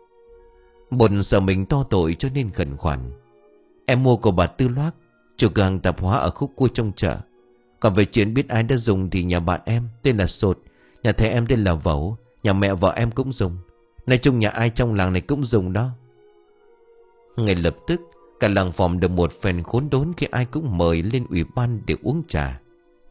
Bột sợ mình to tội cho nên khẩn khoản. Em mua của bà Tư Loác, chủ cửa hàng tạp hóa ở khúc cua trong chợ. Còn về chuyện biết ai đã dùng thì nhà bạn em tên là Sột, nhà thầy em tên là Vẩu, nhà mẹ vợ em cũng dùng. Nói chung nhà ai trong làng này cũng dùng đó. Ngay lập tức cả làng phòng được một phen khốn đốn khi ai cũng mời lên ủy ban để uống trà.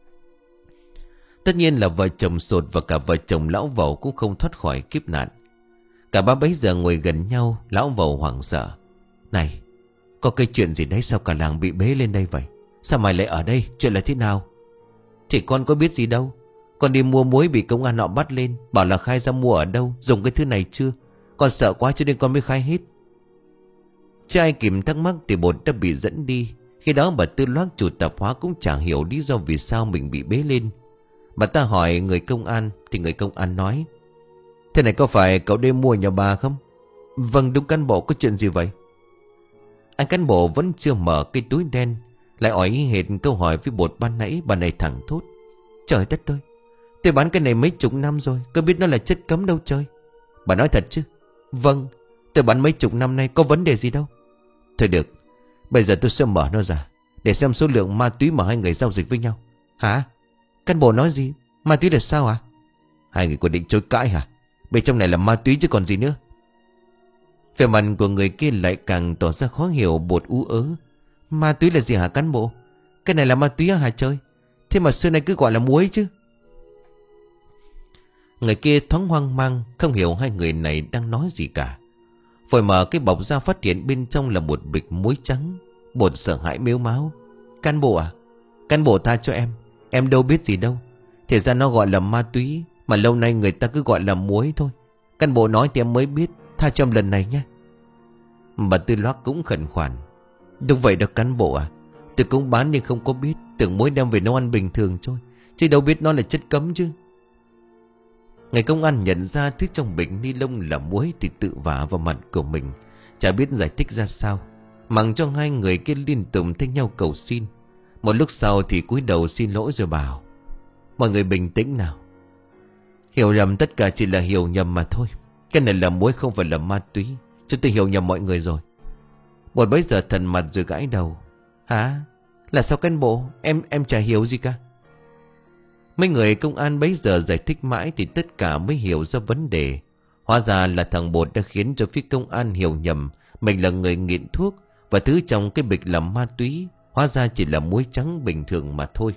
Tất nhiên là vợ chồng Sột và cả vợ chồng lão Vẩu cũng không thoát khỏi kiếp nạn. Cả ba bấy giờ ngồi gần nhau. Lão Vẩu hoảng sợ. Này, có cái chuyện gì đấy, sao cả làng bị bế lên đây vậy? Sao mày lại ở đây, chuyện là thế nào? Thì con có biết gì đâu. Con đi mua muối bị công an họ bắt lên, bảo là khai ra mua ở đâu, dùng cái thứ này chưa. Con sợ quá cho nên con mới khai hết. Chưa ai kịp thắc mắc thì bột đã bị dẫn đi. Khi đó bà Tư Loác chủ tạp hóa cũng chẳng hiểu lý do vì sao mình bị bế lên. Bà ta hỏi người công an thì người công an nói: Thế này có phải cậu đi mua nhà bà không? Vâng đúng cán bộ, có chuyện gì vậy? Anh cán bộ vẫn chưa mở cái túi đen, lại hỏi hệt câu hỏi với bột ban nãy. Bà này thẳng thốt: Trời đất ơi, tôi bán cái này mấy chục năm rồi, có biết nó là chất cấm đâu trời. Bà nói thật chứ? Vâng, tôi bán mấy chục năm nay, có vấn đề gì đâu. Thôi được, bây giờ tôi sẽ mở nó ra để xem số lượng ma túy mà hai người giao dịch với nhau. Hả? Cán bộ nói gì? Ma túy là sao à? Hai người có định chối cãi hả? Bên trong này là ma túy chứ còn gì nữa. Vẻ mặt của người kia lại càng tỏ ra khó hiểu. Bột ú ớ: Ma túy là gì hả cán bộ? Cái này là ma túy hả trời? Thế mà xưa nay cứ gọi là muối chứ. Người kia thoáng hoang mang, không hiểu hai người này đang nói gì cả. Vội mở cái bọc ra phát hiện bên trong là một bịch muối trắng. Bột sợ hãi mếu máo: Cán bộ à? Cán bộ tha cho em. Em đâu biết gì đâu. Thì ra nó gọi là ma túy, mà lâu nay người ta cứ gọi là muối thôi. Cán bộ nói thì em mới biết, tha cho em lần này nhé. Bà Tư Loác cũng khẩn khoản: Đúng vậy đó cán bộ à, tôi cũng bán nhưng không có biết, tưởng muối đem về nấu ăn bình thường thôi, chứ đâu biết nó là chất cấm chứ. Ngày công an nhận ra thứ trong bịch ni lông là muối thì tự vả vào mặt của mình, chả biết giải thích ra sao, mặc cho hai người kia liên tục thay nhau cầu xin. Một lúc sau thì cúi đầu xin lỗi rồi bảo: Mọi người bình tĩnh nào. Hiểu nhầm, tất cả chỉ là hiểu nhầm mà thôi. Cái này là muối không phải là ma túy. Chúng tôi hiểu nhầm mọi người rồi. Bột bấy giờ thần mặt rồi gãi đầu: Hả? Là sao cán bộ? Em em chả hiểu gì cả. Mấy người công an bấy giờ giải thích mãi thì tất cả mới hiểu ra vấn đề. Hóa ra là thằng Bột đã khiến cho phía công an hiểu nhầm mình là người nghiện thuốc, và thứ trong cái bịch là ma túy, hóa ra chỉ là muối trắng bình thường mà thôi.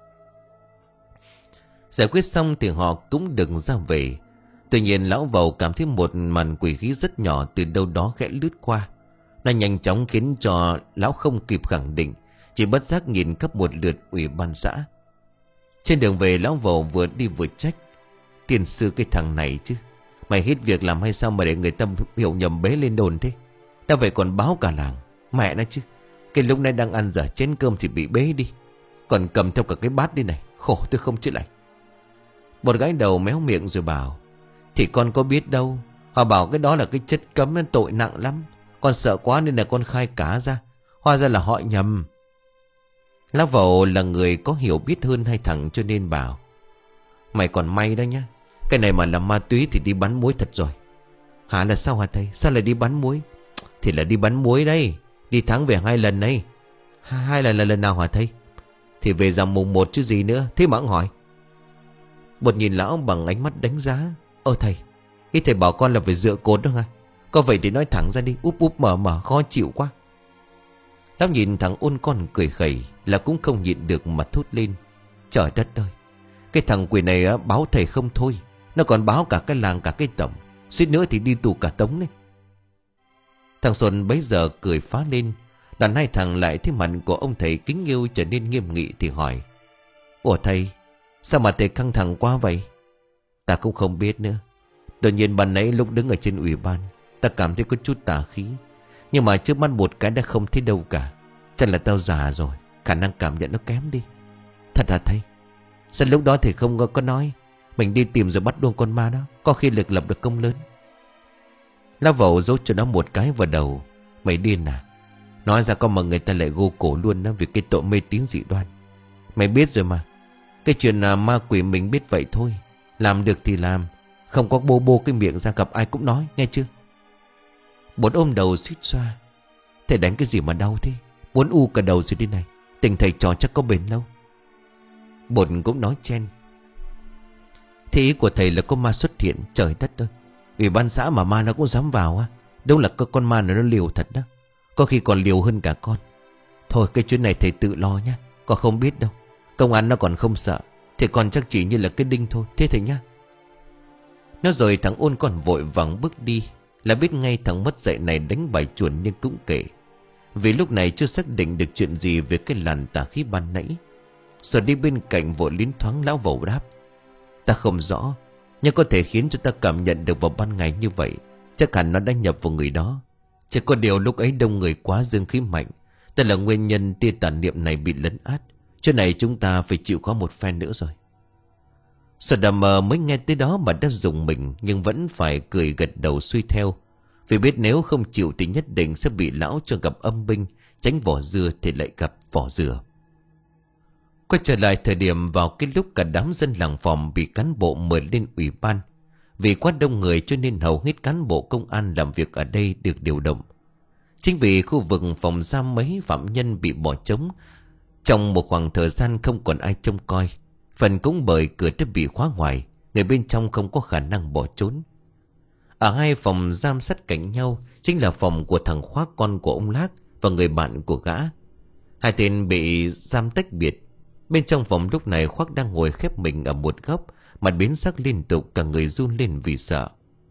Giải quyết xong thì họ cũng đừng ra về. Tuy nhiên lão Vầu cảm thấy một màn quỷ khí rất nhỏ từ đâu đó khẽ lướt qua. Nó nhanh chóng khiến cho lão không kịp khẳng định, chỉ bất giác nhìn khắp một lượt ủy ban xã. Trên đường về lão Vầu vừa đi vừa trách: tiền sư cái thằng này chứ, mày hết việc làm hay sao mà để người ta hiểu nhầm bế lên đồn thế? Đã vậy còn báo cả làng. Mẹ nó chứ, cái lúc này đang ăn dở chén cơm thì bị bế đi, còn cầm theo cả cái bát đi này. Khổ tôi không chứ lại. Một gái đầu méo miệng rồi bảo: thì con có biết đâu, họ bảo cái đó là cái chất cấm nên tội nặng lắm. Con sợ quá nên là con khai cả ra, hóa ra là họ nhầm. Lão Vầu là người có hiểu biết hơn hai thằng cho nên bảo: mày còn may đó nhá, cái này mà là ma túy thì đi bắn muối thật rồi. Hả, là sao hả thầy? Sao lại đi bắn muối? Thì là đi bắn muối đây, đi tháng về hai lần đây. Hai lần là lần nào hả thầy? Thì về rằm mùng một chứ gì nữa, thế mà ông hỏi. Bột nhìn lão bằng ánh mắt đánh giá: ơ thầy, ý thầy bảo con là phải dựa cột đó hả? Có vậy thì nói thẳng ra đi, úp úp mở mở khó chịu quá. Lão nhìn thằng ôn con cười khẩy, là cũng không nhịn được mà thốt lên: trời đất ơi, cái thằng quỷ này á, báo thầy không thôi, nó còn báo cả cái làng cả cái tổng, suýt nữa thì đi tù cả tống đấy. Thằng Xuân bấy giờ cười phá lên. Đàn hai thằng lại thấy mặt của ông thầy kính yêu trở nên nghiêm nghị thì hỏi: ủa thầy, sao mà thầy căng thẳng quá vậy? Ta cũng không biết nữa. Đột nhiên ban nãy lúc đứng ở trên ủy ban, ta cảm thấy có chút tà khí, nhưng mà trước mắt một cái đã không thấy đâu cả. Chắc là tao già rồi, khả năng cảm nhận nó kém đi. Thật hả thầy? Sao lúc đó thầy không có nói mình đi tìm rồi bắt luôn con ma đó, có khi lực lập được công lớn. Lão Vầu dốt cho nó một cái vào đầu: mày điên à? Nói ra con mà người ta lại gô cổ luôn đó, vì cái tội mê tín dị đoan. Mày biết rồi mà, cái chuyện là ma quỷ mình biết vậy thôi. Làm được thì làm, không có bô bô cái miệng ra gặp ai cũng nói, nghe chưa? Bột ôm đầu suýt xoa: thầy đánh cái gì mà đau thế? Muốn u cả đầu rồi đi này. Tình thầy trò chắc có bền lâu. Bột cũng nói chen: thế ý của thầy là có ma xuất hiện? Trời đất ơi, ủy ban xã mà ma nó cũng dám vào á? Đâu là có con ma này nó liều thật đó, có khi còn liều hơn cả con. Thôi cái chuyện này thầy tự lo nhá, con không biết đâu. Công an nó còn không sợ, thì còn chắc chỉ như là cái đinh thôi. Thế thầy nhá. Nói rồi thằng ôn còn vội vàng bước đi, là biết ngay thằng mất dạy này đánh bài chuồn nhưng cũng kệ, vì lúc này chưa xác định được chuyện gì về cái làn tà khí ban nãy. Rồi đi bên cạnh vội lín thoáng lão Vầu đáp: ta không rõ, nhưng có thể khiến cho ta cảm nhận được vào ban ngày như vậy. Chắc hẳn nó đã nhập vào người đó. Chỉ có điều lúc ấy đông người quá, dương khí mạnh, tức là nguyên nhân tia tàn niệm này bị lấn át. Chuyện này chúng ta phải chịu khó một phen nữa rồi. Sở Đà Mờ mới nghe tới đó mà đã rùng mình, nhưng vẫn phải cười gật đầu xuôi theo, vì biết nếu không chịu thì nhất định sẽ bị lão cho gặp âm binh. Tránh vỏ dưa thì lại gặp vỏ dừa. Quay trở lại thời điểm vào cái lúc cả đám dân làng Phòm bị cán bộ mời lên ủy ban. Vì quá đông người cho nên hầu hết cán bộ công an làm việc ở đây được điều động. Chính vì khu vực phòng giam mấy phạm nhân bị bỏ trống trong một khoảng thời gian không còn ai trông coi, phần cũng bởi cửa đã bị khóa ngoài, người bên trong không có khả năng bỏ trốn. Ở hai phòng giam sát cạnh nhau chính là phòng của thằng Khoác, con của ông Lác, và người bạn của gã. Hai tên bị giam tách biệt. Bên trong phòng lúc này Khoác đang ngồi khép mình ở một góc, mặt biến sắc liên tục, cả người run lên vì sợ.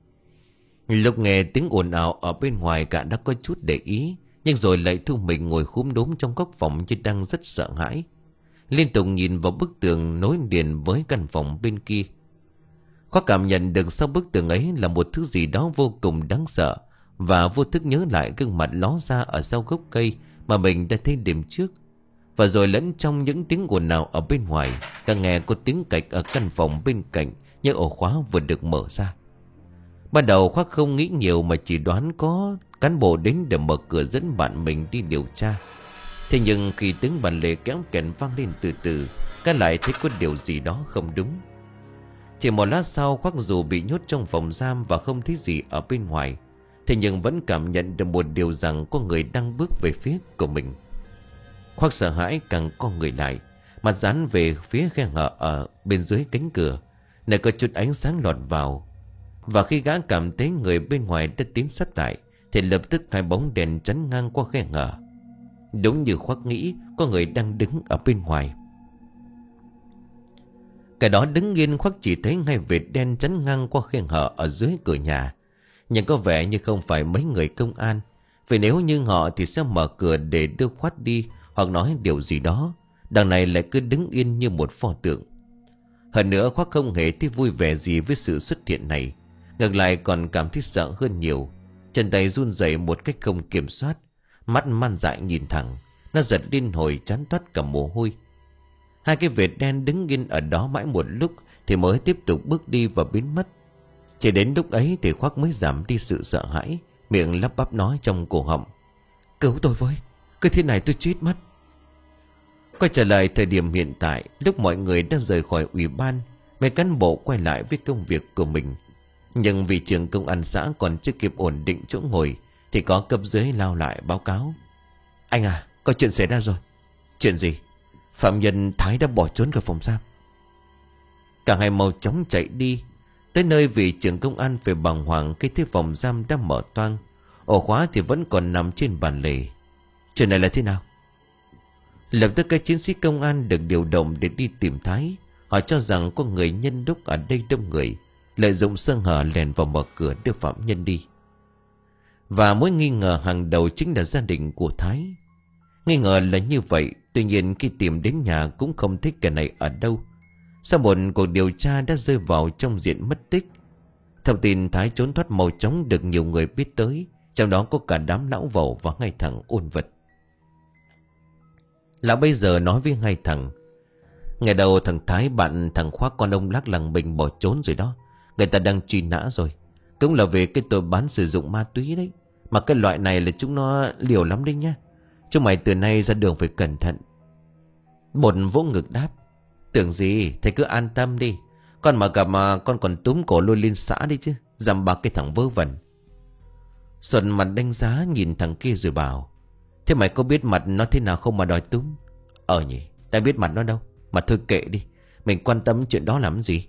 Lúc nghe tiếng ồn ào ở bên ngoài, gã đã có chút để ý, nhưng rồi lại thu mình ngồi khúm đốm trong góc phòng như đang rất sợ hãi, liên tục nhìn vào bức tường nối liền với căn phòng bên kia. Khoác cảm nhận được sau bức tường ấy là một thứ gì đó vô cùng đáng sợ, và vô thức nhớ lại gương mặt ló ra ở sau gốc cây mà mình đã thấy đêm trước. Và rồi lẫn trong những tiếng ồn nào ở bên ngoài, gã nghe có tiếng cạch ở căn phòng bên cạnh, như ổ khóa vừa được mở ra. Ban đầu Khoác không nghĩ nhiều mà chỉ đoán có cán bộ đến để mở cửa dẫn bạn mình đi điều tra. Thế nhưng khi tiếng bàn lề kéo kẹt vang lên từ từ, gã lại thấy có điều gì đó không đúng. Chỉ một lát sau, Khoác dù bị nhốt trong phòng giam và không thấy gì ở bên ngoài, thế nhưng vẫn cảm nhận được một điều rằng có người đang bước về phía của mình. Khoác sợ hãi càng co người lại, mặt dán về phía khe hở ở bên dưới cánh cửa, nơi có chút ánh sáng lọt vào. Và khi gã cảm thấy người bên ngoài đã tiến sát lại, thì lập tức hai bóng đèn chắn ngang qua khe hở. Đúng như Khoác nghĩ, có người đang đứng ở bên ngoài. Cái đó đứng yên, Khoác chỉ thấy hai vệt đen chắn ngang qua khe hở ở dưới cửa nhà. Nhưng có vẻ như không phải mấy người công an, vì nếu như họ thì sẽ mở cửa để đưa Khoát đi, hoặc nói điều gì đó. Đằng này lại cứ đứng yên như một pho tượng. Hơn nữa Khoác không hề thấy vui vẻ gì với sự xuất hiện này. Ngược lại còn cảm thấy sợ hơn nhiều. Chân tay run rẩy một cách không kiểm soát. Mắt man dại nhìn thẳng. Nó giật điên hồi chán toát cả mồ hôi. Hai cái vệt đen đứng yên ở đó mãi một lúc thì mới tiếp tục bước đi và biến mất. Chỉ đến lúc ấy thì Khoác mới giảm đi sự sợ hãi, miệng lắp bắp nói trong cổ họng: "Cứu tôi với, cứ thế này tôi chết mất." Quay trở lại thời điểm hiện tại, lúc mọi người đã rời khỏi ủy ban, mấy cán bộ quay lại với công việc của mình. Nhưng vì trưởng công an xã còn chưa kịp ổn định chỗ ngồi thì có cấp dưới lao lại báo cáo: "Anh à, có chuyện xảy ra rồi." "Chuyện gì?" "Phạm nhân Thái đã bỏ trốn khỏi phòng giam." Cả hai mau chóng chạy đi. Tới nơi vị trưởng công an phải bàng hoàng khi thấy phòng giam đã mở toang, ổ khóa thì vẫn còn nằm trên bàn lề. "Chuyện này là thế nào?" Lập tức các chiến sĩ công an được điều động để đi tìm Thái. Họ cho rằng có người nhân lúc ở đây đông người, lợi dụng sơ hở lèn vào mở cửa đưa phạm nhân đi. Và mối nghi ngờ hàng đầu chính là gia đình của Thái. Nghi ngờ là như vậy, tuy nhiên khi tìm đến nhà cũng không thấy kẻ này ở đâu. Sau một cuộc điều tra đã rơi vào trong diện mất tích. Thông tin Thái trốn thoát mau chóng được nhiều người biết tới, trong đó có cả đám lão vầu và hai thằng ôn vật. Lão bây giờ nói với hai thằng: "Ngày đầu thằng Thái bạn thằng Khoác con ông Lác làng mình bỏ trốn rồi đó. Người ta đang truy nã rồi. Cũng là về cái tội bán sử dụng ma túy đấy. Mà cái loại này là chúng nó liều lắm đấy nhá. Chúng mày từ nay ra đường phải cẩn thận." Bột vỗ ngực đáp: "Tưởng gì, thầy cứ an tâm đi. Con mà gặp mà con còn túm cổ lôi lên xã đi chứ. Dằm bạc cái thằng vớ vẩn." Xuân mặt đánh giá nhìn thằng kia rồi bảo: "Thế mày có biết mặt nó thế nào không mà đòi túm?" "Ờ nhỉ, đã biết mặt nó đâu. Mà thôi kệ đi, mình quan tâm chuyện đó làm gì."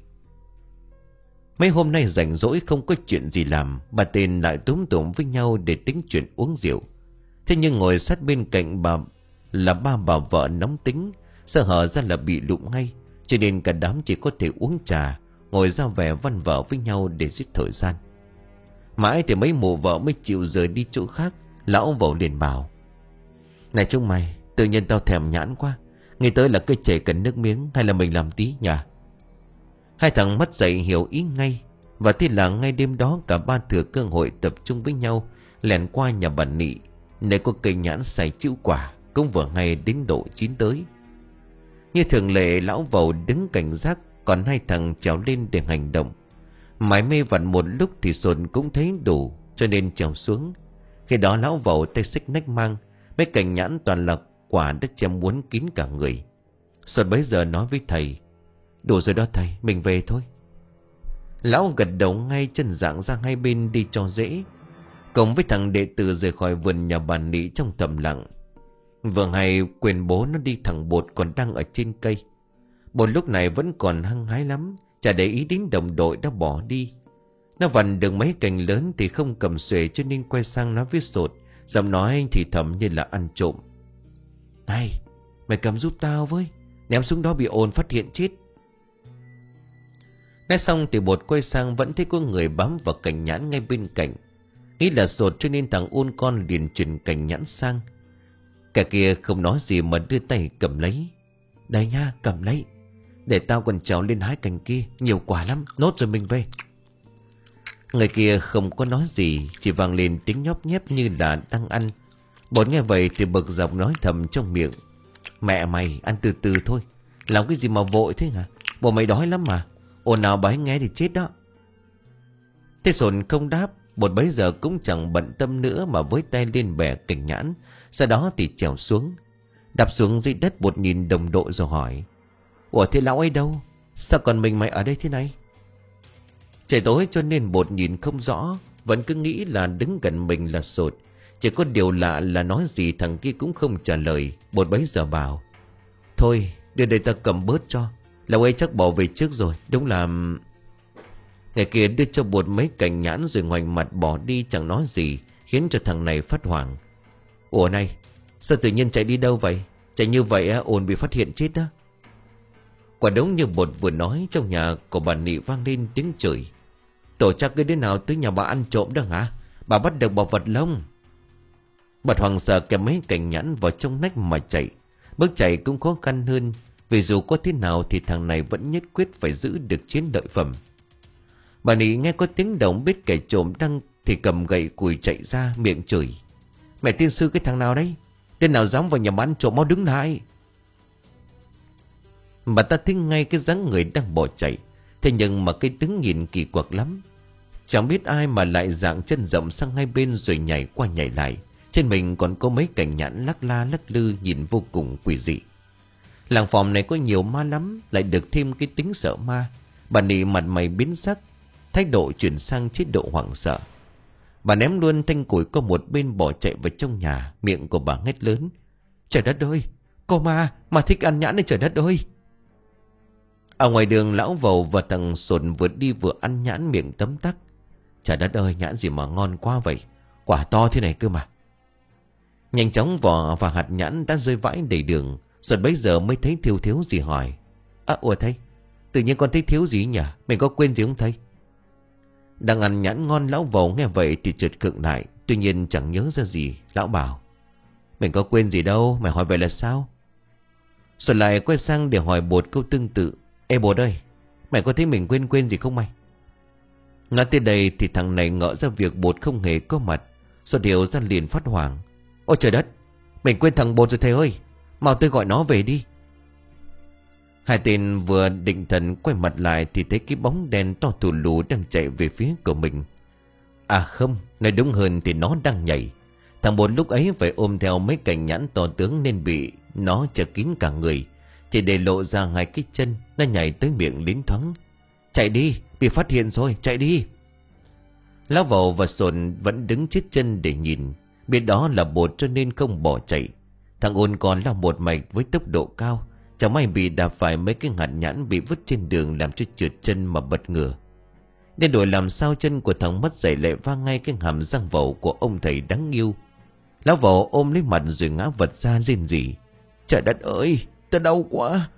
Mấy hôm nay rảnh rỗi không có chuyện gì làm, bà tên lại túm tụm với nhau để tính chuyện uống rượu. Thế nhưng ngồi sát bên cạnh bà là ba bà vợ nóng tính, sợ hở ra là bị lụm ngay. Cho nên cả đám chỉ có thể uống trà, ngồi ra vẻ văn vở với nhau để giết thời gian. Mãi thì mấy mụ vợ mới chịu rời đi chỗ khác. Lão vẩu liền bảo: "Này chúng mày, tự nhiên tao thèm nhãn quá. Nghĩ tới là cây chè cần nước miếng, hay là mình làm tí nhỉ?" Hai thằng mất dậy hiểu ý ngay. Và thế là ngay đêm đó cả ba thừa cơ hội tập trung với nhau, lẻn qua nhà bà Nị, nơi có cây nhãn xài chịu quả, cũng vừa ngay đến độ chín tới. Như thường lệ, lão vầu đứng cảnh giác, còn hai thằng trèo lên để hành động. Mãi mê vặn một lúc thì Xuân cũng thấy đủ, cho nên trèo xuống. Khi đó lão vầu tay xách nách mang mấy cành nhãn toàn là quả đất chém muốn kín cả người. Xuân bấy giờ nói với thầy: "Đủ rồi đó thầy, mình về thôi." Lão gật đầu ngay, chân dạng ra hai bên đi cho dễ. Cùng với thằng đệ tử rời khỏi vườn nhà bà Nị trong thầm lặng. Vừa hay quên bố nó đi thằng Bột còn đang ở trên cây. Bột lúc này vẫn còn hăng hái lắm, chả để ý đến đồng đội đã bỏ đi. Nó vặn được mấy cành lớn thì không cầm xuề, cho nên quay sang nói với Sột, giọng nói anh thì thầm như là ăn trộm: "Này, mày cầm giúp tao với, ném xuống đó bị ồn phát hiện chết." Nói xong thì Bột quay sang vẫn thấy có người bám vào cành nhãn ngay bên cạnh. Nghĩ là Sột cho nên thằng ôn con liền chuyển cành nhãn sang. Kẻ kia không nói gì mà đưa tay cầm lấy: "Đây nha, cầm lấy, để tao còn trèo lên hái cành kia, nhiều quả lắm, nốt rồi mình về." Người kia không có nói gì, chỉ vang lên tiếng nhóp nhép như là đang ăn. Bột nghe vậy thì bực dọc nói thầm trong miệng: "Mẹ mày, ăn từ từ thôi, làm cái gì mà vội thế hả? Bộ mày đói lắm mà, ồn nào bái nghe thì chết đó." Thế Sồn không đáp. Bột bấy giờ cũng chẳng bận tâm nữa mà với tay lên bẻ cành nhãn, sau đó thì trèo xuống. Đạp xuống dưới đất, Bột nhìn đồng đội rồi hỏi: "Ủa thế lão ấy đâu? Sao còn mình mày ở đây thế này?" Trời tối cho nên Bột nhìn không rõ, vẫn cứ nghĩ là đứng gần mình là Sột. Chỉ có điều lạ là nói gì thằng kia cũng không trả lời. Bột bấy giờ bảo: "Thôi đưa đây ta cầm bớt cho, lão ấy chắc bỏ về trước rồi. Đúng là..." Người kia đưa cho Bột mấy cành nhãn rồi ngoảnh mặt bỏ đi chẳng nói gì, khiến cho thằng này phát hoảng. Ủa này, sao tự nhiên chạy đi đâu vậy? Chạy như vậy á, ổn bị phát hiện chết đó. Quả đúng như bột vừa nói, trong nhà của bà Nị vang lên tiếng chửi. Tổ chắc cái đứa nào tới nhà bà ăn trộm đó hả? Bà bắt được bảo vật lông. Bật hoàng sợ kèm mấy cành nhãn vào trong nách mà chạy. Bước chạy cũng khó khăn hơn, vì dù có thế nào thì thằng này vẫn nhất quyết phải giữ được chiến lợi phẩm. Bà Nị nghe có tiếng động biết kẻ trộm đang thì cầm gậy cùi chạy ra, miệng chửi. Mẹ tiên sư cái thằng nào đấy? Tên nào dám vào nhà bán trộm, mau đứng lại. Bà ta thấy ngay cái dáng người đang bỏ chạy. Thế nhưng mà cái tướng nhìn kỳ quặc lắm. Chẳng biết ai mà lại dạng chân rộng sang hai bên rồi nhảy qua nhảy lại. Trên mình còn có mấy cành nhãn lắc la lắc lư nhìn vô cùng quỷ dị. Làng phòng này có nhiều ma lắm, lại được thêm cái tính sợ ma. Bà Nị mặt mày biến sắc, thái độ chuyển sang chế độ hoảng sợ. Bà ném luôn thanh củi qua một bên bỏ chạy vào trong nhà. Miệng của bà hét lớn. Trời đất ơi, cô ma, mà thích ăn nhãn đấy trời đất ơi. Ở ngoài đường lão Vầu và thằng Sồn vừa đi vừa ăn nhãn miệng tấm tắc. Trời đất ơi, nhãn gì mà ngon quá vậy, quả to thế này cơ mà. Nhanh chóng vỏ và hạt nhãn đã rơi vãi đầy đường. Rồi bấy giờ mới thấy Thiếu Thiếu gì hỏi. À ủa thầy, tự nhiên con thấy thiếu gì nhỉ? Mình có quên gì không thầy? Đang ăn nhãn ngon, lão Vầu nghe vậy thì chợt khựng lại. Tuy nhiên chẳng nhớ ra gì. Lão bảo, mình có quên gì đâu, mày hỏi vậy là sao? Rồi lại quay sang để hỏi Bột câu tương tự. Ê Bột ơi, mày có thấy mình quên quên gì không mày? Nói tới đây thì thằng này ngỡ ra việc Bột không hề có mặt. Rồi điều ra liền phát hoảng. Ôi trời đất, mình quên thằng Bột rồi thầy ơi, mau tôi gọi nó về đi. Hai tên vừa định thần quay mặt lại thì thấy cái bóng đen to thù lù đang chạy về phía của mình. À không, nói đúng hơn thì nó đang nhảy. Thằng Bột lúc ấy phải ôm theo mấy cành nhãn to tướng nên bị nó chở kín cả người. Chỉ để lộ ra hai cái chân, nó nhảy tới miệng lính thoáng. Chạy đi, bị phát hiện rồi, chạy đi. Lão Vầu và Sồn vẫn đứng chết chân để nhìn. Biết đó là Bột cho nên không bỏ chạy. Thằng Ôn còn lao một mạch với tốc độ cao. Chẳng may bị đạp phải mấy cái hạt nhãn bị vứt trên đường làm cho trượt chân mà bật ngửa. Nên đổi làm sao chân của thằng mất dậy lại vang ngay cái hàm răng vẩu của ông thầy đáng yêu. Lão Vầu ôm lấy mặt rồi ngã vật ra rên rỉ. Trời đất ơi, tao đau quá.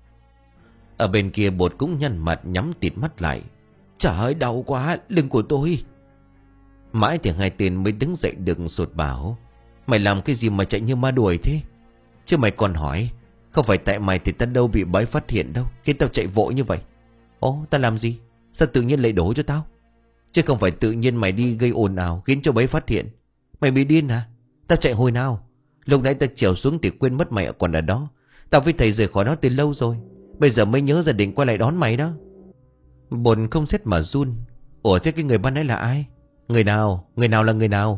Ở bên kia Bột cũng nhăn mặt nhắm tịt mắt lại. Trời ơi đau quá, lưng của tôi. Mãi thì hai tên mới đứng dậy được sột bảo. Mày làm cái gì mà chạy như ma đuổi thế? Chứ mày còn hỏi, không phải tại mày thì tao đâu bị bái phát hiện đâu, khiến tao chạy vội như vậy. Ồ, tao làm gì? Sao tự nhiên lại đổ cho tao? Chứ không phải tự nhiên mày đi gây ồn ào khiến cho bấy phát hiện. Mày bị điên hả? Tao chạy hồi nào? Lúc nãy tao trèo xuống thì quên mất mày còn ở đó. Tao với thầy rời khỏi đó từ lâu rồi, bây giờ mới nhớ gia đình quay lại đón mày đó. Bồn không xét mà run. Ủa thế cái người ban nãy là ai? Người nào? Người nào là người nào?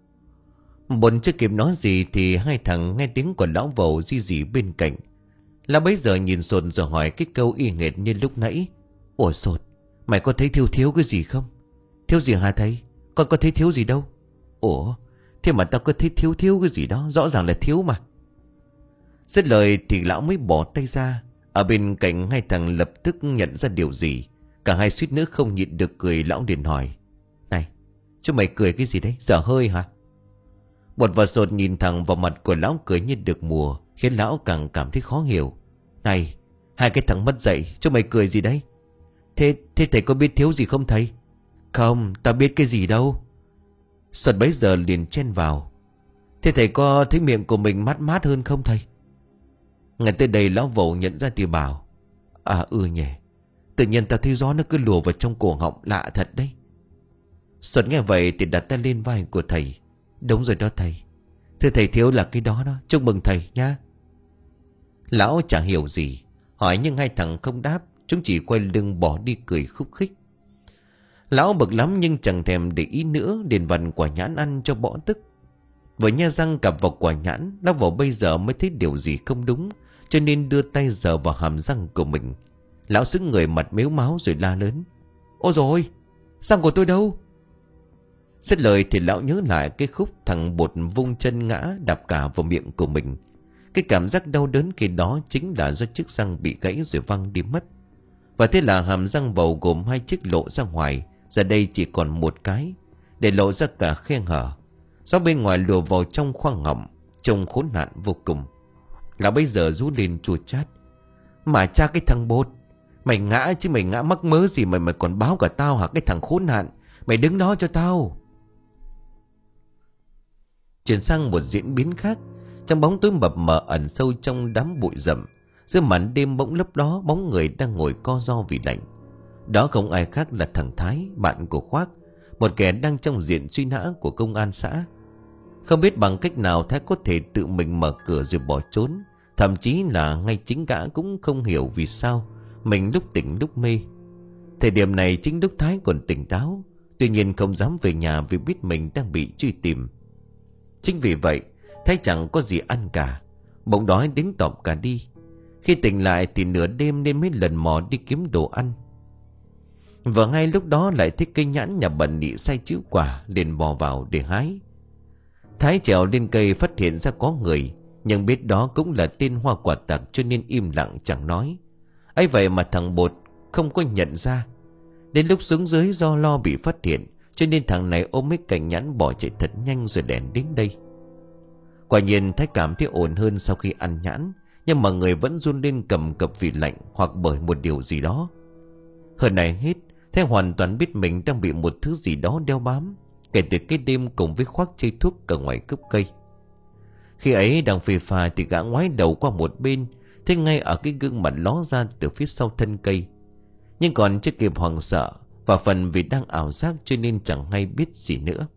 Bồn chưa kịp nói gì thì hai thằng nghe tiếng của lão Vầu di dỉ bên cạnh. Lão bấy giờ nhìn Sồn rồi hỏi cái câu y nghệt như lúc nãy. Ủa Sồn, mày có thấy thiếu thiếu cái gì không? Thiếu gì hả thầy? Con có thấy thiếu gì đâu. Ủa, thế mà tao có thấy thiếu thiếu cái gì đó, rõ ràng là thiếu mà. Dứt lời thì lão mới bỏ tay ra. Ở bên cạnh hai thằng lập tức nhận ra điều gì. Cả hai suýt nữa không nhịn được cười. Lão liền hỏi, này, chúng mày cười cái gì đấy, dở hơi hả? Bột và Sột nhìn thẳng vào mặt của lão cười như được mùa, khiến lão càng cảm thấy khó hiểu. Này, hai cái thằng mất dạy, chúng mày cười gì đấy? Thế, thế thầy có biết thiếu gì không thầy? Không, tao biết cái gì đâu. Sột bấy giờ liền chen vào. Thế thầy có thấy miệng của mình mát mát hơn không thầy? Ngay tới đây lão Vầu nhận ra thì bảo, à ừ nhỉ, tự nhiên tao thấy gió nó cứ lùa vào trong cổ họng, lạ thật đấy. Sột nghe vậy thì đặt tay lên vai của thầy. Đúng rồi đó thầy. Thưa thầy, thiếu là cái đó đó. Chúc mừng thầy nhá. Lão chẳng hiểu gì, hỏi nhưng hai thằng không đáp. Chúng chỉ quay lưng bỏ đi cười khúc khích. Lão bực lắm nhưng chẳng thèm để ý nữa, liền vặn quả nhãn ăn cho bỏ tức. Vừa nhe răng cặp vào quả nhãn, lão vào bây giờ mới thấy điều gì không đúng, cho nên đưa tay sờ vào hàm răng của mình. Lão sững người mặt mếu máu rồi la lớn, ôi rồi, răng của tôi đâu? Xét lời thì lão nhớ lại cái khúc thằng Bột vung chân ngã đạp cả vào miệng của mình. Cái cảm giác đau đớn khi đó chính là do chiếc răng bị gãy rồi văng đi mất. Và thế là hàm răng bầu gồm hai chiếc lộ ra ngoài, giờ đây chỉ còn một cái, để lộ ra cả khe hở. Gió bên ngoài lùa vào trong khoang họng, trông khốn nạn vô cùng. Lão bây giờ rú lên chua chát: Mà cha cái thằng bột, mày ngã chứ mày ngã mắc mớ gì mà mày còn báo cả tao hả cái thằng khốn nạn. Mày đứng đó cho tao. Chuyển sang một diễn biến khác. Trong bóng tối mập mờ ẩn sâu trong đám bụi rậm, giữa màn đêm bỗng lấp đó bóng người đang ngồi co ro vì lạnh. Đó không ai khác là thằng Thái, bạn của Khoác, một kẻ đang trong diện truy nã của công an xã. Không biết bằng cách nào Thái có thể tự mình mở cửa rồi bỏ trốn. Thậm chí là ngay chính gã cũng không hiểu vì sao mình lúc tỉnh lúc mê. Thời điểm này chính lúc Thái còn tỉnh táo, tuy nhiên không dám về nhà vì biết mình đang bị truy tìm. Chính vì vậy Thái chẳng có gì ăn cả, bỗng đói đến tọp cả đi. Khi tỉnh lại thì nửa đêm nên mới lần mò đi kiếm đồ ăn. Và ngay lúc đó lại thấy cây nhãn nhà bà Nị sai chữ quả, liền bò vào để hái. Thái trèo lên cây phát hiện ra có người, nhưng biết đó cũng là tên hoa quả tặc cho nên im lặng chẳng nói. ấy vậy mà thằng bột không có nhận ra. Đến lúc xuống dưới do lo bị phát hiện, cho nên thằng này ôm mấy cành nhãn bỏ chạy thật nhanh rồi lẻn đến đây. Quả nhiên Thái cảm thấy ổn hơn sau khi ăn nhãn, nhưng mà người vẫn run lên cầm cập vì lạnh hoặc bởi một điều gì đó. Hơn này hết, Thái hoàn toàn biết mình đang bị một thứ gì đó đeo bám, kể từ cái đêm cùng với Khoác chơi thuốc ở ngoài gốc cây. Khi ấy đang phì phà thì gã ngoái đầu qua một bên, thấy ngay ở cái gương mặt ló ra từ phía sau thân cây. Nhưng còn chưa kịp hoảng sợ, và phần vì đang ảo giác cho nên chẳng hay biết gì nữa.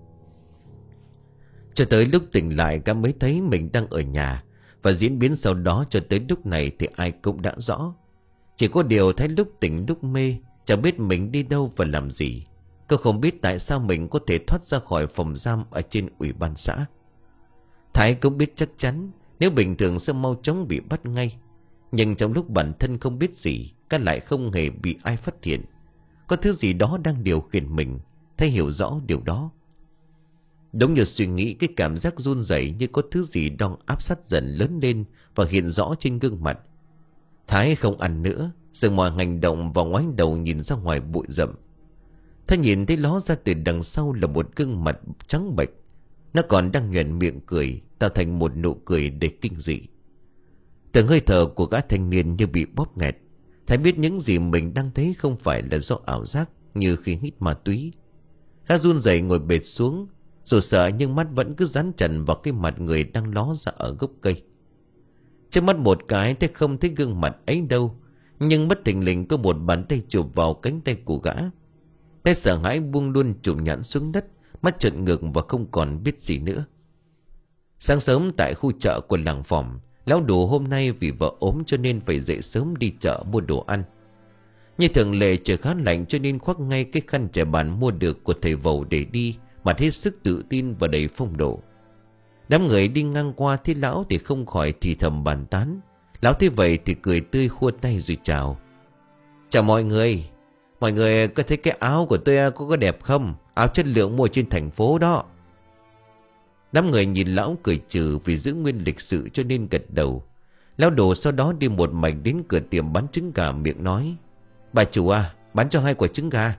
Cho tới lúc tỉnh lại gã mới thấy mình đang ở nhà, và diễn biến sau đó cho tới lúc này thì ai cũng đã rõ. Chỉ có điều Thái lúc tỉnh lúc mê, chẳng biết mình đi đâu và làm gì. Cô không biết tại sao mình có thể thoát ra khỏi phòng giam ở trên ủy ban xã. Thái cũng biết chắc chắn nếu bình thường sẽ mau chóng bị bắt ngay. Nhưng trong lúc bản thân không biết gì, các lại không hề bị ai phát hiện. Có thứ gì đó đang điều khiển mình. Thái hiểu rõ điều đó. Đúng như suy nghĩ, cái cảm giác run rẩy như có thứ gì đang áp sát dần lớn lên và hiện rõ trên gương mặt. Thái không ăn nữa, dừng mọi hành động và ngoái đầu nhìn ra ngoài bụi rậm. Thái nhìn thấy ló ra từ đằng sau là một gương mặt trắng bệch. Nó còn đang nhoẻn miệng cười, tạo thành một nụ cười đầy kinh dị. Từng hơi thở của gã thanh niên như bị bóp nghẹt. Thái biết những gì mình đang thấy không phải là do ảo giác như khi hít ma túy. Gã run rẩy ngồi bệt xuống, dù sợ nhưng mắt vẫn cứ dán chặt vào cái mặt người đang ló ra ở gốc cây. Trước mắt một cái Thái không thấy gương mặt ấy đâu, nhưng bất thình lình có một bàn tay chụp vào cánh tay của gã. Thái sợ hãi buông luôn chùm nhãn xuống đất, mắt trợn ngược và không còn biết gì nữa. Sáng sớm tại khu chợ của làng Phòm, lão Đủ hôm nay vì vợ ốm cho nên phải dậy sớm đi chợ mua đồ ăn. Như thường lệ trời khá lạnh cho nên khoác ngay cái khăn trải bàn mua được của thầy Vầu để đi, mặt hết sức tự tin và đầy phong độ. Đám người đi ngang qua thấy lão thì không khỏi thì thầm bàn tán. Lão thấy vậy thì cười tươi khua tay rồi chào. Chào mọi người. Mọi người có thấy cái áo của tôi có có đẹp không? Áo chất lượng mua trên thành phố đó. Đám người nhìn lão cười trừ vì giữ nguyên lịch sự cho nên gật đầu. Lão Đồ sau đó đi một mạch đến cửa tiệm bán trứng gà miệng nói. Bà chủ à, bán cho hai quả trứng gà.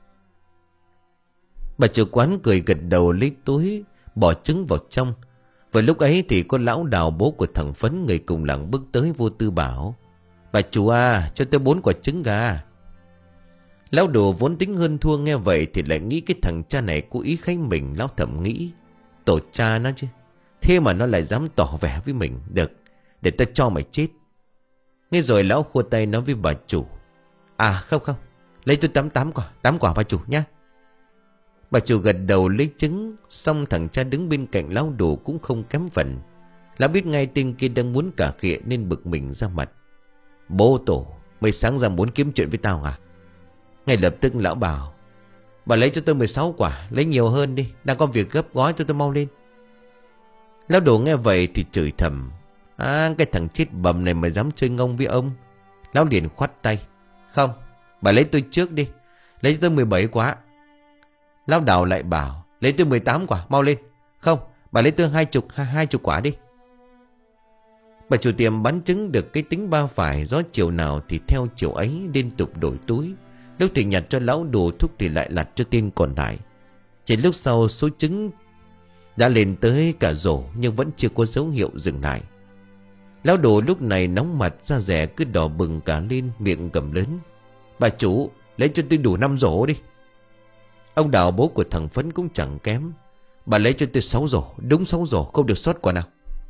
Bà chủ quán cười gật đầu lấy túi bỏ trứng vào trong. Và lúc ấy thì con lão Đào bố của thằng Phấn người cùng làng bước tới vô tư bảo. Bà chủ à, cho tôi bốn quả trứng gà. Lão Đồ vốn tính hơn thua nghe vậy thì lại nghĩ cái thằng cha này cố ý khánh mình. Lão thầm nghĩ, tổ cha nó chứ, thế mà nó lại dám tỏ vẻ với mình. Được, để ta cho mày chết. Nghe rồi lão khua tay nói với bà chủ. À không không, lấy tôi tám tám quả, tám quả bà chủ nhá. Bà chủ gật đầu lấy trứng. Xong thằng cha đứng bên cạnh lão Đồ cũng không kém phần. Lão biết ngay tên kia đang muốn cà khịa nên bực mình ra mặt. Bố tổ, mày sáng ra muốn kiếm chuyện với tao à? Ngay lập tức lão bảo. Bà lấy cho tôi mười sáu quả, lấy nhiều hơn đi, đang có việc gấp, gói cho tôi mau lên. Lão Đồ nghe vậy thì chửi thầm. À, cái thằng chết bầm này mà dám chơi ngông với ông. Lão liền khoát tay. Không, bà lấy tôi trước đi, lấy cho tôi mười bảy quả. Lão Đào lại bảo. Lấy tôi mười tám quả, mau lên. Không, bà lấy tôi hai chục, hai, hai chục quả đi. Bà chủ tiệm bán trứng được cái tính ba phải, gió chiều nào thì theo chiều ấy, liên tục đổi túi. Lúc thì nhặt cho lão Đồ thuốc thì lại lặt cho tên còn lại. Chỉ lúc sau số trứng đã lên tới cả rổ nhưng vẫn chưa có dấu hiệu dừng lại. Lão đồ lúc này nóng mặt, da dẻ cứ đỏ bừng cả lên, miệng cầm lớn: "Bà chủ, lấy cho tôi đủ năm rổ đi." Ông Đào bố của thằng Phấn cũng chẳng kém: "Bà lấy cho tôi sáu rổ, đúng sáu rổ, không được sót quả nào."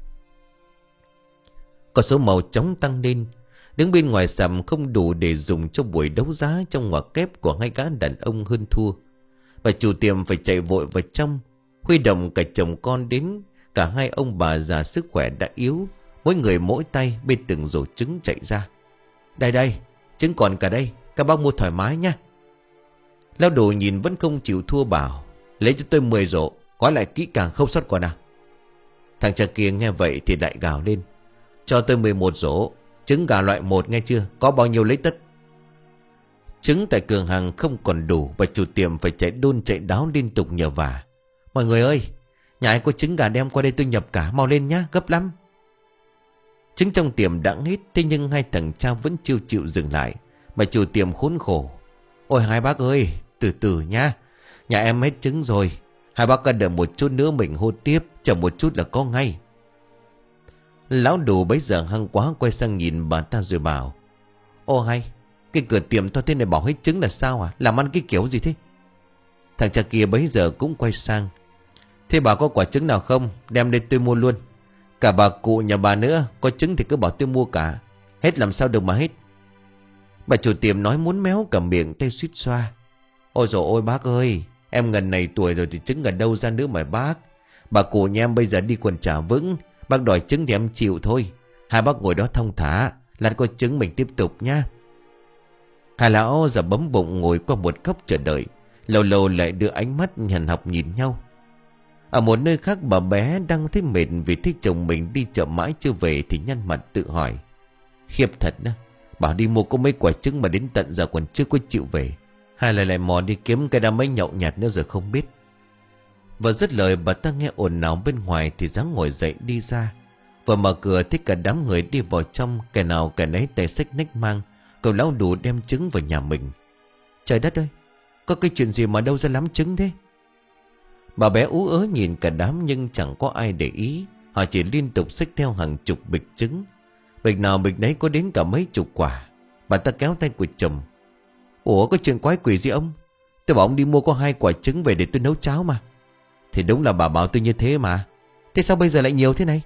Con số màu chóng tăng lên. Đứng bên ngoài sạp không đủ để dùng cho buổi đấu giá trong ngoặc kép của hai gã đàn ông hơn thua. Bà chủ tiệm phải chạy vội vào trong, huy động cả chồng con đến. Cả hai ông bà già sức khỏe đã yếu, mỗi người mỗi tay bên từng rổ trứng chạy ra. "Đây đây, trứng còn cả đây, các bác mua thoải mái nha." Lão đồ nhìn vẫn không chịu thua bảo: "Lấy cho tôi mười rổ, gói lại kỹ càng không sót quả nào." Thằng cha kia nghe vậy thì lại gào lên: "Cho tôi mười một rổ, trứng gà loại một nghe chưa, có bao nhiêu lấy tất." Trứng tại cửa hàng không còn đủ, bà chủ tiệm phải chạy đôn chạy đáo liên tục nhờ vả: "Mọi người ơi, nhà ai có trứng gà đem qua đây tôi nhập cả, mau lên nhá, gấp lắm." Trứng trong tiệm đã hết, thế nhưng hai thằng cha vẫn chưa chịu dừng lại. Bà chủ tiệm khốn khổ: "Ôi hai bác ơi, từ từ nhá, nhà em hết trứng rồi, hai bác cần đợi một chút nữa mình hô tiếp, chờ một chút là có ngay." Lão đồ bấy giờ hăng quá, quay sang nhìn bà ta rồi bảo: "Ô hay, cái cửa tiệm to thế này bảo hết trứng là sao à? Làm ăn cái kiểu gì thế?" Thằng cha kia bấy giờ cũng quay sang: "Thế bà có quả trứng nào không? Đem đây tôi mua luôn. Cả bà cụ nhà bà nữa, có trứng thì cứ bảo tôi mua cả. Hết làm sao được mà hết." Bà chủ tiệm nói muốn méo cả miệng, tay suýt xoa: "Ôi dồi ôi bác ơi, em ngần này tuổi rồi thì trứng ở đâu ra nữa mà bác. Bà cụ nhà em bây giờ đi quần chả vững, bác đòi trứng thì em chịu thôi. Hai bác ngồi đó thong thả, lát có trứng mình tiếp tục nha." Hai lão giờ bấm bụng ngồi qua một góc chờ đợi, lâu lâu lại đưa ánh mắt hằn học nhìn nhau. Ở một nơi khác, bà bé đang thấy mệt vì thấy chồng mình đi chợ mãi chưa về thì nhăn mặt tự hỏi: "Khiếp thật đó, bảo đi mua có mấy quả trứng mà đến tận giờ còn chưa có chịu về. Hay là lại mò đi kiếm cái đám mấy nhậu nhạt nữa rồi không biết." Vừa dứt lời, bà ta nghe ồn ào bên ngoài thì dáng ngồi dậy đi ra. Vừa mở cửa thấy cả đám người đi vào trong, kẻ nào kẻ nấy tay xách nách mang, cậu lão đủ đem trứng vào nhà mình. Trời đất ơi, có cái chuyện gì mà đâu ra lắm trứng thế? Bà bé ú ớ nhìn cả đám nhưng chẳng có ai để ý. Họ chỉ liên tục xách theo hàng chục bịch trứng, bịch nào bịch đấy có đến cả mấy chục quả. Bà ta kéo tay của chồng: "Ủa có chuyện quái quỷ gì ông? Tôi bảo ông đi mua có hai quả trứng về để tôi nấu cháo mà." "Thì đúng là bà bảo tôi như thế mà. Thế sao bây giờ lại nhiều thế này?"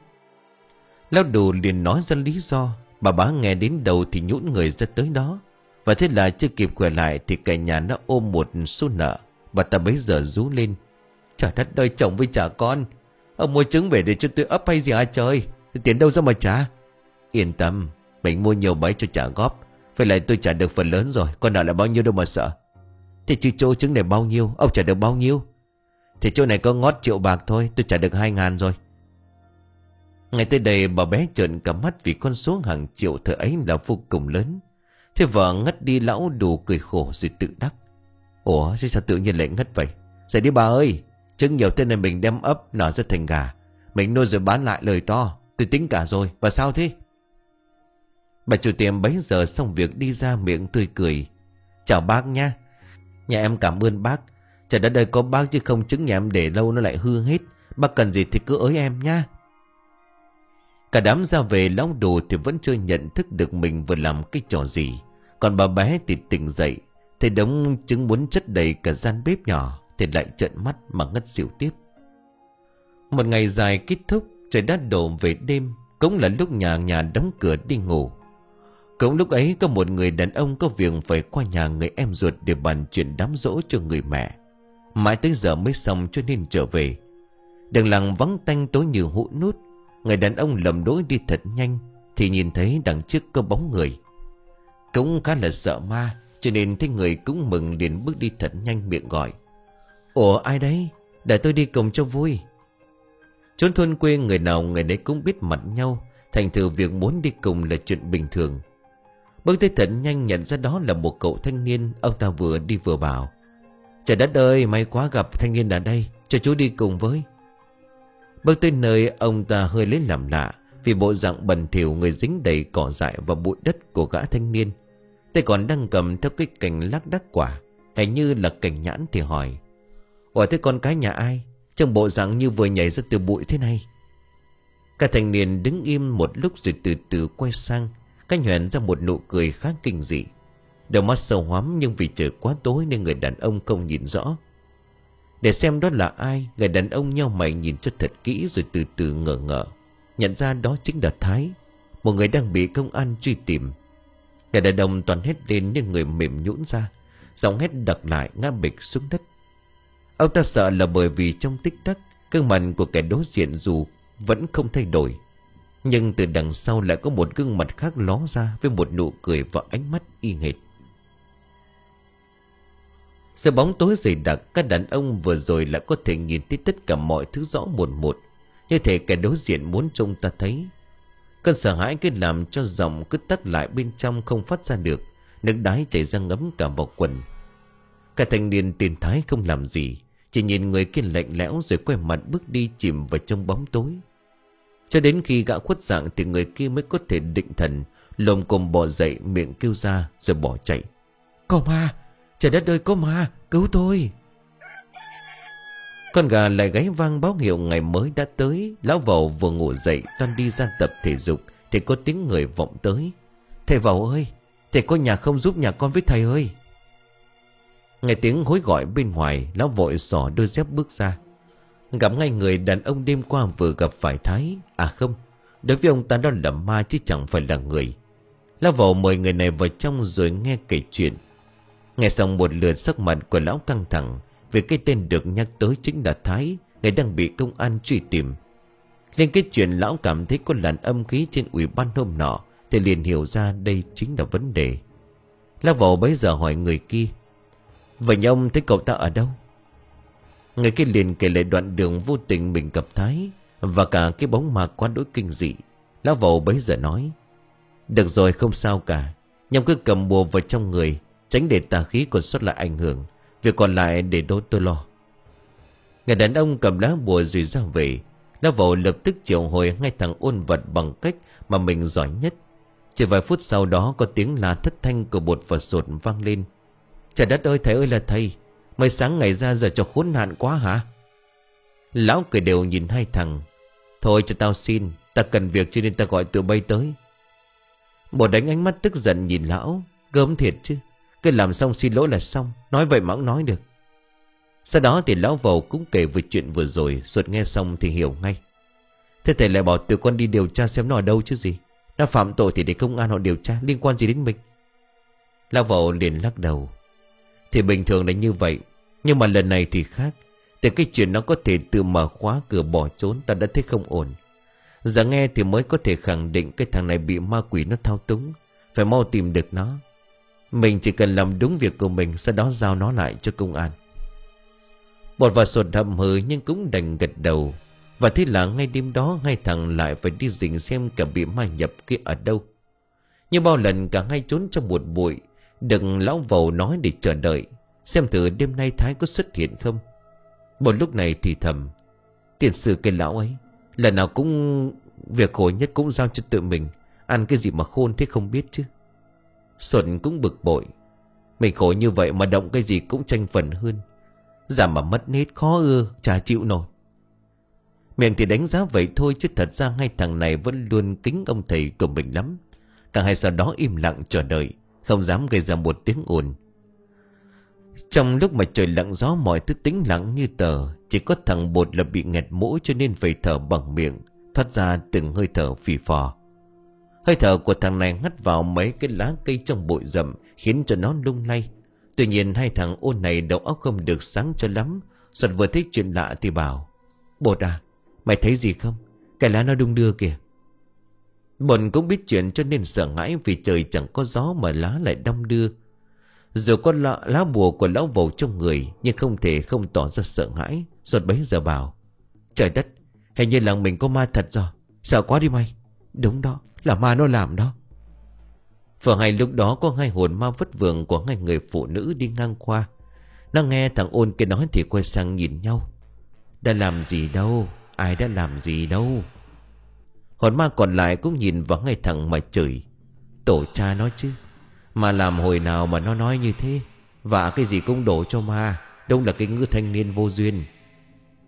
Lão đồ liền nói ra lý do. Bà bá nghe đến đầu thì nhũn người ra tới đó. Và thế là chưa kịp khỏe lại thì cả nhà nó ôm một số nợ. Bà ta bấy giờ rú lên: "Trời đất ơi, chồng với trả con, ông mua trứng về để cho tôi ấp hay gì ai trời? Thì tiền đâu ra mà trả?" "Yên tâm, mình mua nhiều bấy cho trả góp. Vậy lại tôi trả được phần lớn rồi, còn nợ là bao nhiêu đâu mà sợ." "Thì chứ chỗ trứng này bao nhiêu, ông trả được bao nhiêu?" "Thì chỗ này có ngót triệu bạc thôi, tôi trả được hai ngàn rồi." Ngay tới đây bà bé trợn cả mắt vì con số hàng triệu thời ấy là vô cùng lớn. Thế vợ ngất đi, lão đủ cười khổ rồi tự đắc: "Ủa sao tự nhiên lại ngất vậy? Dậy đi bà ơi, trứng nhiều thế này mình đem ấp nở ra thành gà, mình nuôi rồi bán lại lời to. Tôi tính cả rồi, bà sao thế?" Bà chủ tiệm bấy giờ xong việc đi ra, miệng tươi cười: "Chào bác nha, nhà em cảm ơn bác. Trời đất ơi, có bác chứ không trứng nhà em để lâu nó lại hư hết. Bác cần gì thì cứ ới em nha." Cả đám ra về, lão đồ thì vẫn chưa nhận thức được mình vừa làm cái trò gì. Còn bà bé thì tỉnh dậy, thấy đống trứng muốn chất đầy cả gian bếp nhỏ thì lại trợn mắt mà ngất xỉu tiếp. Một ngày dài kết thúc, trời đã đổ về đêm, cũng là lúc nhà nhà đóng cửa đi ngủ. Cũng lúc ấy có một người đàn ông có việc phải qua nhà người em ruột để bàn chuyện đám giỗ cho người mẹ. Mãi tới giờ mới xong cho nên trở về. Đường làng vắng tanh tối như hũ nút. Người đàn ông lầm lỗi đi thật nhanh thì nhìn thấy đằng trước có bóng người. Cũng khá là sợ ma, cho nên thấy người cũng mừng liền bước đi thật nhanh, miệng gọi: "Ủa ai đấy? Để tôi đi cùng cho vui." Chốn thôn quê người nào người nấy cũng biết mặt nhau, thành thử việc muốn đi cùng là chuyện bình thường. Bước tới thật nhanh nhận ra đó là một cậu thanh niên. Ông ta vừa đi vừa bảo: "Trời đất ơi, may quá gặp thanh niên ở đây, cho chú đi cùng với." Bước tới nơi, ông ta hơi lấy làm lạ vì bộ dạng bẩn thỉu, người dính đầy cỏ dại và bụi đất của gã thanh niên. Tay còn đang cầm theo cái cành lác đác quả, hình như là cành nhãn, thì hỏi: "Ủa thế con cái nhà ai? Trông bộ dạng như vừa nhảy ra từ bụi thế này. Cả thanh niên đứng im một lúc rồi từ từ quay sang. Cái nhoẻn ra một nụ cười khá kinh dị. Đầu mắt sâu hoắm nhưng vì trời quá tối nên người đàn ông không nhìn rõ. Để xem đó là ai, người đàn ông nheo mày nhìn cho thật kỹ rồi từ từ ngờ ngợ. Nhận ra đó chính là Thái, một người đang bị công an truy tìm. Người đàn ông toàn hét lên như người mềm nhũn ra, giọng hét đặc lại ngã bịch xuống đất. Ông ta sợ là bởi vì trong tích tắc gương mặt của kẻ đối diện dù vẫn không thay đổi, nhưng từ đằng sau lại có một gương mặt khác ló ra với một nụ cười và ánh mắt y hệt. Giữa bóng tối dày đặc, các đàn ông vừa rồi lại có thể nhìn thấy tất cả mọi thứ rõ một một, như thể kẻ đối diện muốn trông ta thấy. Cơn sợ hãi cứ làm cho giọng cứ tắc lại bên trong không phát ra được, nước đái chảy ra ngấm cả vào quần. Cả thanh niên tên Thái không làm gì, chỉ nhìn người kia lạnh lẽo rồi quay mặt bước đi chìm vào trong bóng tối. Cho đến khi gã khuất dạng thì người kia mới có thể định thần, lồm cồm bò dậy, miệng kêu ra rồi bỏ chạy. Có ma! Trời đất ơi, có ma! Cứu tôi! Con gà lại gáy vang báo hiệu ngày mới đã tới. Lão Vẩu vừa ngủ dậy toan đi ra tập thể dục thì có tiếng người vọng tới. Thầy Vẩu ơi! Thầy có nhà không giúp nhà con với thầy ơi! Nghe tiếng hối gọi bên ngoài, lão vội xỏ đôi dép bước ra. Gặp ngay người đàn ông đêm qua vừa gặp phải Thái. À không, đối với ông ta đó là ma chứ chẳng phải là người. Lão Vẩu mời người này vào trong rồi nghe kể chuyện. Nghe xong một lượt, sắc mặt của lão căng thẳng vì cái tên được nhắc tới chính là Thái, người đang bị công an truy tìm. Liên kết chuyện lão cảm thấy có làn âm khí trên ủy ban hôm nọ thì liền hiểu ra đây chính là vấn đề. Lão Vẩu bấy giờ hỏi người kia: Vậy nhà ông thấy cậu ta ở đâu? Người kia liền kể lại đoạn đường vô tình mình gặp Thái và cả cái bóng ma quá đỗi kinh dị. Lão Vẩu bấy giờ nói: Được rồi, không sao cả. Nhông cứ cầm bùa vào trong người, tránh để tà khí còn sót lại ảnh hưởng. Việc còn lại để đôi tôi lo. Người đàn ông cầm lá bùa rồi ra về. Lão Vẩu lập tức triệu hồi ngay thằng ôn vật bằng cách mà mình giỏi nhất. Chỉ vài phút sau đó có tiếng la thất thanh của bột và sột vang lên. Trời đất ơi, thầy ơi là thầy! Mới sáng ngày ra giờ cho khốn nạn quá hả? Lão cười đều nhìn hai thằng. Thôi cho tao xin, ta cần việc cho nên ta gọi tụi bay tới. Bột đánh ánh mắt tức giận nhìn lão. Gớm thiệt chứ, cứ làm xong xin lỗi là xong, nói vậy mà cũng nói được. Sau đó thì lão Vẩu cũng kể về chuyện vừa rồi. Sột nghe xong thì hiểu ngay. Thế thầy lại bảo tụi con đi điều tra xem nó ở đâu chứ gì. Nó phạm tội thì để công an họ điều tra, liên quan gì đến mình? Lão Vẩu liền lắc đầu. Thì bình thường là như vậy, nhưng mà lần này thì khác. Từ cái chuyện nó có thể tự mở khóa cửa bỏ trốn, ta đã thấy không ổn. Giờ nghe thì mới có thể khẳng định cái thằng này bị ma quỷ nó thao túng. Phải mau tìm được nó. Mình chỉ cần làm đúng việc của mình, sau đó giao nó lại cho công an. Bột và sột hậm hừ nhưng cũng đành gật đầu. Và thế là ngay đêm đó hai thằng lại phải đi rình xem cả bị ma nhập kia ở đâu. Như bao lần cả hai trốn trong một bụi. Đừng lão Vẩu nói để chờ đợi xem thử đêm nay Thái có xuất hiện không. Một lúc này thì thầm: Tiền sư cái lão ấy lần nào cũng việc khổ nhất cũng giao cho tự mình. Ăn cái gì mà khôn thế không biết chứ. Xuân cũng bực bội. Mình khổ như vậy mà động cái gì cũng tranh phần hơn. Giả mà mất nết khó ưa, chả chịu nổi. Miệng thì đánh giá vậy thôi, chứ thật ra hai thằng này vẫn luôn kính ông thầy của mình lắm. Cả hai sau đó im lặng chờ đợi, không dám gây ra một tiếng ồn. Trong lúc mà trời lặng gió mọi thứ tĩnh lặng như tờ. Chỉ có thằng Bột là bị nghẹt mũi cho nên phải thở bằng miệng, thoát ra từng hơi thở phì phò. Hơi thở của thằng này hắt vào mấy cái lá cây trong bụi rậm, khiến cho nó lung lay. Tuy nhiên hai thằng ôn này đầu óc không được sáng cho lắm. Giật vừa thấy chuyện lạ thì bảo: Bột à, mày thấy gì không? Cái lá nó đung đưa kìa. Bột cũng biết chuyện cho nên sợ hãi, vì trời chẳng có gió mà lá lại đong đưa. Dù có lá, lá bùa của lão Vẩu trong người, nhưng không thể không tỏ ra sợ hãi. Giọt bấy giờ bảo: Trời đất, hình như làng mình có ma thật rồi. Sợ quá đi mày. Đúng đó, là ma nó làm đó. Vừa hay lúc đó có hai hồn ma vất vưởng của hai người phụ nữ đi ngang qua. Nó nghe thằng ôn kia nói thì quay sang nhìn nhau. Đã làm gì đâu, ai đã làm gì đâu. Hồn ma còn lại cũng nhìn vào ngay thằng mà chửi: Tổ cha nó chứ, mà làm hồi nào mà nó nói như thế. Và cái gì cũng đổ cho ma. Đúng là cái ngư thanh niên vô duyên.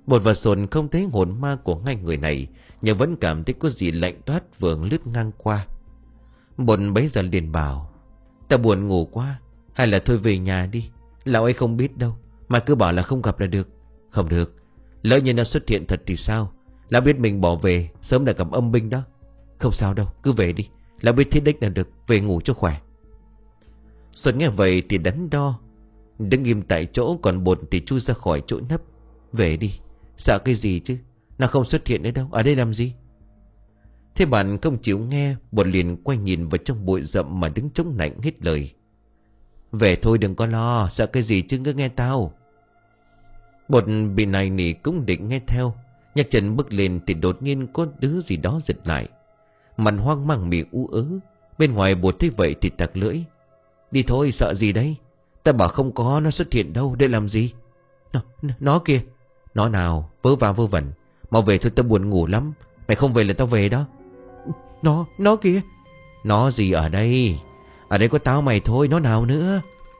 Bột và Sồn không thấy hồn ma của hai người này, nhưng vẫn cảm thấy có gì lạnh toát vừa lướt ngang qua. Bột bấy giờ liền bảo: "Ta buồn ngủ quá, hay là thôi về nhà đi. Lão ấy không biết đâu, mà cứ bảo là không gặp là được." "Không được, lỡ như nó xuất hiện thật thì sao? Lão biết mình bỏ về sớm đã gặp âm binh đó." "Không sao đâu, cứ về đi. Lão biết thiết đích là được, về ngủ cho khỏe." Sồn nghe vậy thì đắn đo, đứng im tại chỗ, còn Bột thì chui ra khỏi chỗ nấp. "Về đi, sợ cái gì chứ? Nó không xuất hiện nữa đâu, ở đây làm gì?" Thế bạn không chịu nghe, Bột liền quay nhìn vào trong bụi rậm mà đứng chống nạnh hết lời: "Về thôi, đừng có lo, sợ cái gì chứ, cứ nghe tao." Bột bị này nỉ cũng định nghe theo, nhấc chân bước lên thì đột nhiên có thứ gì đó giật lại. Mặt hoang mang mì u ớ. Bên ngoài Bột thấy vậy thì tặc lưỡi: "Đi thôi, sợ gì đấy? Ta bảo không có nó xuất hiện đâu, để làm gì?" Nó, nó kìa." "Nó nào, vớ va vớ vẩn. Mau về thôi, ta buồn ngủ lắm. Mày không về là tao về đó." Nó, nó kìa." "Nó gì ở đây? Ở đây có tao mày thôi, nó nào nữa?"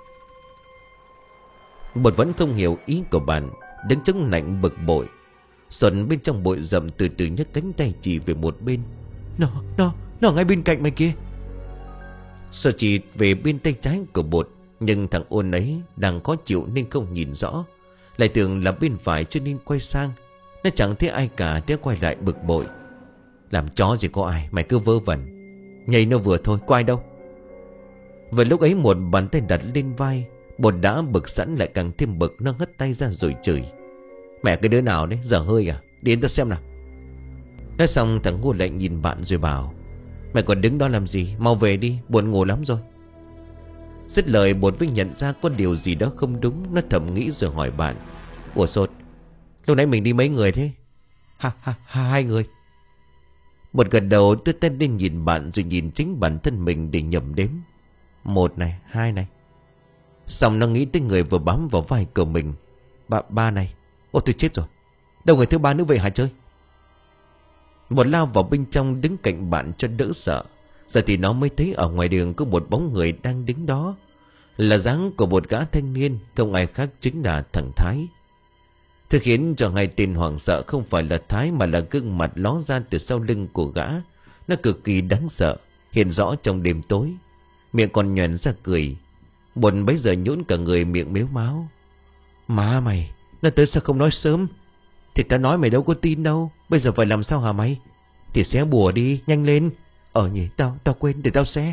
Bột vẫn không hiểu ý của bạn, đứng chống nạnh bực bội. Xuân bên trong bụi rậm từ từ nhấc cánh tay chỉ về một bên: Nó, nó, nó ngay bên cạnh mày kia." Sợ chỉ về bên tay trái của Bột, nhưng thằng ôn ấy đang khó chịu nên không nhìn rõ, lại tưởng là bên phải cho nên quay sang. Nó chẳng thấy ai cả, thế quay lại bực bội: "Làm chó gì có ai, mày cứ vớ vẩn. Nhảy nó vừa thôi, có ai đâu." Vừa lúc ấy một bàn tay đặt lên vai Bột, đã bực sẵn lại càng thêm bực. Nó hất tay ra rồi chửi: "Mẹ cái đứa nào đấy, dở hơi à? Đến tao xem nào." Nói xong thằng Ngô lại nhìn bạn rồi bảo: "Mày còn đứng đó làm gì, mau về đi, buồn ngủ lắm rồi." Dứt lời Bột mới nhận ra có điều gì đó không đúng. Nó thầm nghĩ rồi hỏi bạn: "Ủa Sột, lúc nãy mình đi mấy người thế?" Ha ha ha hai người." Bột gật đầu, đưa tay lên nhìn bạn rồi nhìn chính bản thân mình để nhẩm đếm: "Một này, hai này." Xong nó nghĩ tới người vừa bám vào vai của mình: Ba, ba này. Ôi tôi chết rồi, đâu người thứ ba nữa vậy hả chơi?" Bột lao vào bên trong đứng cạnh bạn cho đỡ sợ. Giờ thì nó mới thấy ở ngoài đường có một bóng người đang đứng đó. Là dáng của một gã thanh niên, không ai khác chính là thằng Thái. Thứ khiến cho hai tên hoảng sợ không phải là Thái, mà là gương mặt ló ra từ sau lưng của gã. Nó cực kỳ đáng sợ, hiện rõ trong đêm tối. Miệng còn nhoẻn ra cười. Bột bấy giờ nhũn cả người, miệng mếu máo: "Má mày, nó tới sao không nói sớm? Thì ta nói mày đâu có tin đâu. Bây giờ phải làm sao hả mày? Thì xé bùa đi, nhanh lên." "Ờ nhỉ, tao, tao quên, để tao xé."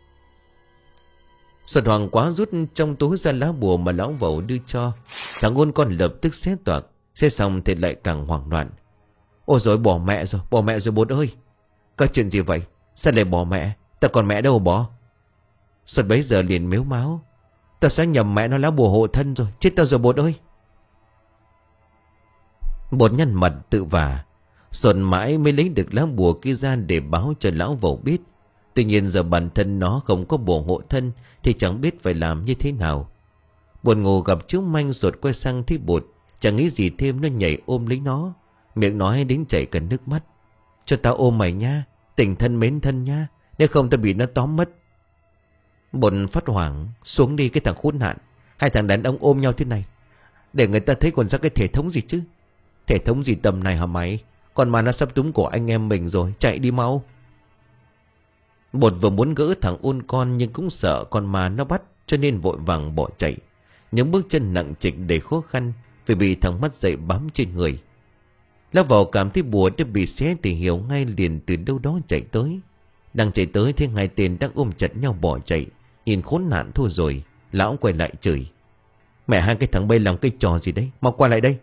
Sột hoảng quá rút trong túi ra lá bùa mà lão vẩu đưa cho. Thằng Ngôn con lập tức xé toạc. Xé xong thì lại càng hoảng loạn: "Ôi rồi bỏ mẹ rồi, bỏ mẹ rồi Bột ơi. Có chuyện gì vậy? Sao lại bỏ mẹ? Ta còn mẹ đâu bỏ." Sột bấy giờ liền mếu máo: "Tao sẽ nhầm mẹ nó lá bùa hộ thân rồi, chết tao rồi Bột ơi." Bột nhăn mặt tự vả. Sột mãi mới lấy được lá bùa kia ra để báo cho lão vẩu biết. Tuy nhiên giờ bản thân nó không có bùa hộ thân thì chẳng biết phải làm như thế nào. Buồn ngủ gặp chú Manh, Sột quay sang thấy Bột, chẳng nghĩ gì thêm, nó nhảy ôm lấy nó, miệng nói đến chảy cả nước mắt: "Cho tao ôm mày nha, tình thân mến thân nha, nếu không tao bị nó tóm mất." Bột phát hoảng: "Xuống đi cái thằng khốn nạn, hai thằng đàn ông ôm nhau thế này để người ta thấy còn ra cái thể thống gì chứ? Thể thống gì tầm này hả mày? Còn mà nó sắp túm cổ anh em mình rồi, chạy đi mau." Bột vừa muốn gỡ thằng ôn con nhưng cũng sợ con mà nó bắt, cho nên vội vàng bỏ chạy. Những bước chân nặng trịch đầy khó khăn vì bị thằng mắt dậy bám trên người. Lão vào cảm thấy bùa đã bị xé thì hiểu ngay, liền từ đâu đó chạy tới. Đang chạy tới thấy hai tên đang ôm chặt nhau bỏ chạy. Nhìn khốn nạn thôi rồi, lão quay lại chửi: "Mẹ hai cái thằng bay làm cái trò gì đấy, mau qua lại đây."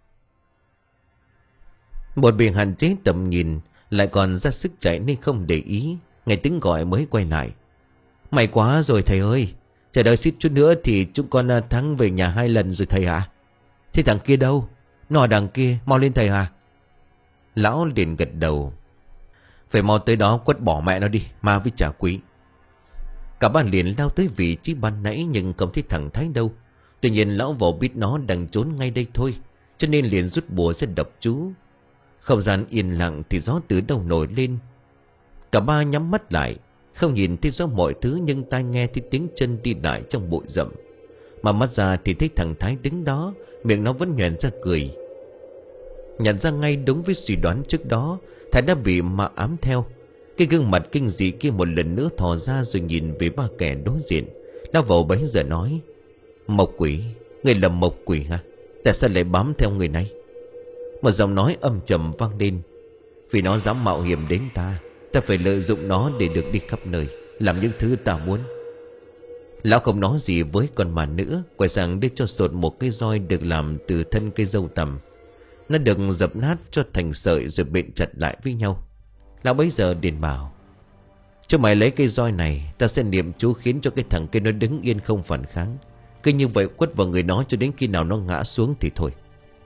Bột bị hạn chế tầm nhìn, lại còn ra sức chạy nên không để ý. Nghe tiếng gọi mới quay lại: "May quá rồi thầy ơi, chờ đợi xít chút nữa thì chúng con thắng về nhà hai lần rồi thầy ạ." "Thế thằng kia đâu?" "Nó ở đằng kia, mau lên thầy à." Lão liền gật đầu: "Phải mau tới đó quất bỏ mẹ nó đi, ma với trả quý." Cả ba liền lao tới vị trí ban nãy nhưng không thấy thằng Thái đâu. Tuy nhiên lão vẩu biết nó đang trốn ngay đây thôi, cho nên liền rút bùa ra đập chú. Không gian yên lặng thì gió từ đâu nổi lên. Cả ba nhắm mắt lại, không nhìn thấy rõ mọi thứ nhưng tai nghe thấy tiếng chân đi lại trong bụi rậm. Mà mắt ra thì thấy thằng Thái đứng đó, miệng nó vẫn nhoẻn ra cười: Nhận ra ngay đúng với suy đoán trước đó, Thái đã bị ma ám theo. Cái gương mặt kinh dị kia một lần nữa thò ra rồi nhìn về ba kẻ đối diện. Lão Vầu bấy giờ nói: Mộc quỷ, người là mộc quỷ hả? Tại sao lại bám theo người này? Một giọng nói âm trầm vang lên: Vì nó dám mạo hiểm đến ta, ta phải lợi dụng nó để được đi khắp nơi, làm những thứ ta muốn. Lão không nói gì với con ma nữa, quay sang đưa cho Sột một cây roi được làm từ thân cây dâu tằm. Nó được dập nát cho thành sợi rồi bện chặt lại với nhau. Lão bấy giờ điền bảo: Cho mày lấy cây roi này, ta sẽ niệm chú khiến cho cái thằng kia nó đứng yên không phản kháng. Cứ như vậy quất vào người nó cho đến khi nào nó ngã xuống thì thôi.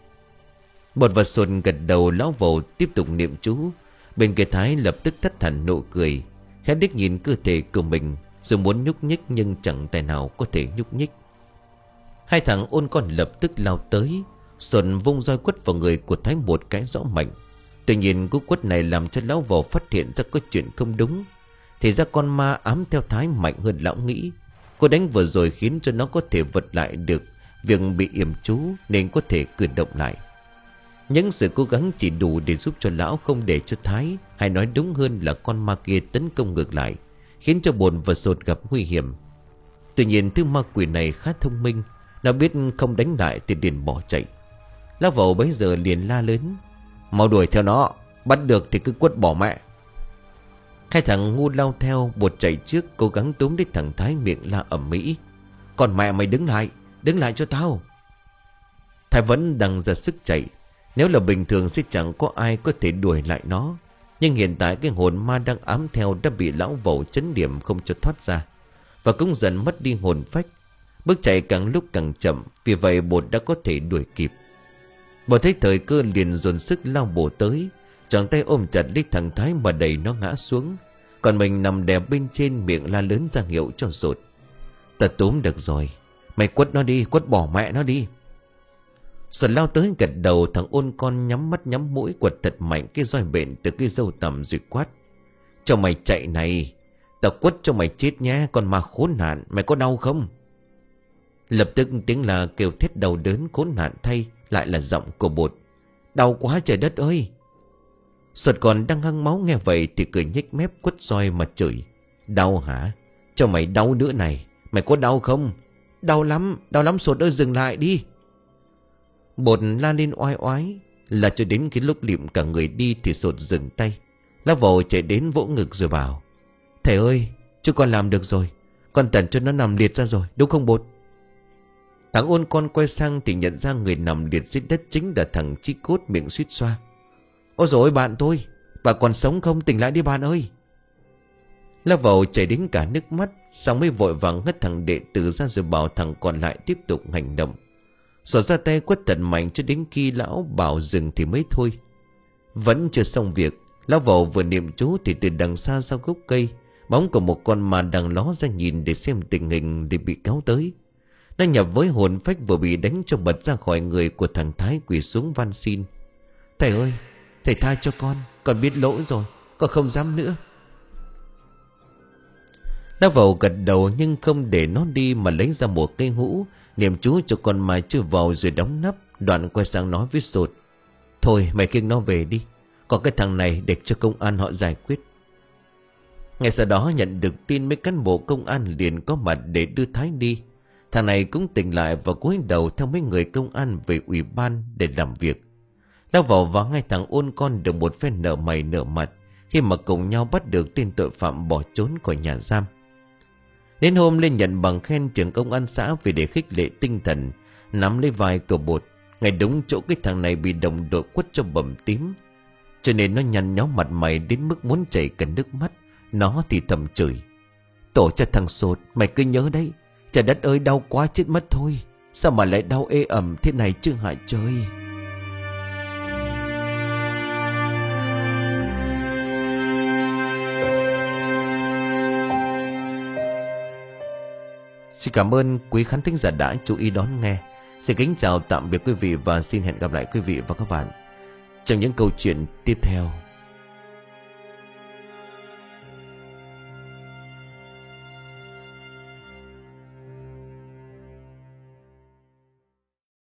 Bột và Sột gật đầu. Lão Vầu tiếp tục niệm chú. Bên kia Thái lập tức thất hẳn nụ cười, khẽ đích nhìn cơ thể của mình rồi muốn nhúc nhích nhưng chẳng tài nào có thể nhúc nhích. Hai thằng ôn con lập tức lao tới. Sột vung roi quất vào người của Thái một cái rõ mạnh. Tuy nhiên cú quất này làm cho lão Vầu phát hiện ra có chuyện không đúng. Thì ra con ma ám theo Thái mạnh hơn lão nghĩ. Cô đánh vừa rồi khiến cho nó có thể vật lại được việc bị yểm chú, nên có thể cử động lại. Những sự cố gắng chỉ đủ để giúp cho lão không để cho Thái, hay nói đúng hơn là con ma kia tấn công ngược lại, khiến cho Bồn và Sột gặp nguy hiểm. Tuy nhiên thứ ma quỷ này khá thông minh, nó biết không đánh lại thì liền bỏ chạy. Lão Vầu bấy giờ liền la lớn: Mau đuổi theo nó, bắt được thì cứ quất bỏ mẹ. Hai thằng ngu lao theo. Bột chạy trước cố gắng túm đến thằng Thái, miệng la ầm ĩ: Còn mẹ mày đứng lại, đứng lại cho tao. Thái vẫn đang ra sức chạy. Nếu là bình thường sẽ chẳng có ai có thể đuổi lại nó. Nhưng hiện tại cái hồn ma đang ám theo đã bị lão Vầu chấn điểm không cho thoát ra, và cũng dần mất đi hồn phách. Bước chạy càng lúc càng chậm, vì vậy Bột đã có thể đuổi kịp. Bột thấy thời cơ liền dồn sức lao bổ tới, choàng tay ôm chặt lấy thằng Thái mà đẩy nó ngã xuống. Còn mình nằm đè bên trên, miệng la lớn ra hiệu cho Sột: Ta túm được rồi, mày quất nó đi, quất bỏ mẹ nó đi. Sột lao tới gật đầu. Thằng ôn con nhắm mắt nhắm mũi quật thật mạnh cái roi bện từ cái râu tằm rồi quát: Cho mày chạy này, tao quất cho mày chết nhé, con ma khốn nạn, mày có đau không? Lập tức tiếng là kêu thét đau đớn khốn nạn thay lại là giọng của Bột: Đau quá trời đất ơi! Sột còn đang hăng máu nghe vậy thì cười nhếch mép quất roi mà chửi: Đau hả? Cho mày đau nữa này, mày có đau không? Đau lắm, đau lắm Sột ơi, dừng lại đi. Bột la lên oai oái, là cho đến cái lúc liệm cả người đi thì Sột dừng tay. Lão Vầu chạy đến vỗ ngực rồi bảo: Thầy ơi, chú con làm được rồi, con tẩn cho nó nằm liệt ra rồi, đúng không Bột? Thằng ôn con quay sang thì nhận ra người nằm liệt dưới đất chính là thằng Chí Cốt, miệng suýt xoa: Ôi dồi ôi bạn tôi, bà còn sống không, tỉnh lại đi bạn ơi. Lão Vầu chảy đến cả nước mắt, xong mới vội vàng ngất thằng đệ tử ra rồi bảo thằng còn lại tiếp tục hành động. Sột ra tay quất thật mạnh cho đến khi lão bảo dừng thì mới thôi. Vẫn chưa xong việc, lão Vầu vừa niệm chú thì từ đằng xa sau gốc cây, bóng của một con ma đang ló ra nhìn để xem tình hình để bị kéo tới. Nó nhập với hồn phách vừa bị đánh cho bật ra khỏi người của thằng Thái, quỳ xuống van xin: Thầy ơi, thầy tha cho con, con biết lỗi rồi, con không dám nữa. Lão Vầu gật đầu nhưng không để nó đi mà lấy ra một cây hũ, niệm chú cho con ma chui vào rồi đóng nắp. Đoạn quay sang nói với Sột: Thôi mày khiêng nó về đi, còn cái thằng này để cho công an họ giải quyết. Ngay sau đó nhận được tin, mấy cán bộ công an liền có mặt để đưa Thái đi. Thằng này cũng tỉnh lại và cúi đầu theo mấy người công an về ủy ban để làm việc. Lão Vầu và hai thằng ôn con được một phen nở mày nở mặt khi mà cùng nhau bắt được tên tội phạm bỏ trốn khỏi nhà giam. Đến hôm lên nhận bằng khen trưởng công an xã vì để khích lệ tinh thần, nắm lấy vai của Bột. Ngay đúng chỗ cái thằng này bị đồng đội quất cho bầm tím, cho nên nó nhăn nhó mặt mày đến mức muốn chảy cả nước mắt. Nó thì thầm chửi: Tổ cho thằng Sột, mày cứ nhớ đấy, trời đất ơi đau quá chết mất thôi, sao mà lại đau ê ẩm thế này chứ hả trời. Xin cảm ơn quý khán thính giả đã chú ý đón nghe. Xin kính chào tạm biệt quý vị và xin hẹn gặp lại quý vị và các bạn trong những câu chuyện tiếp theo.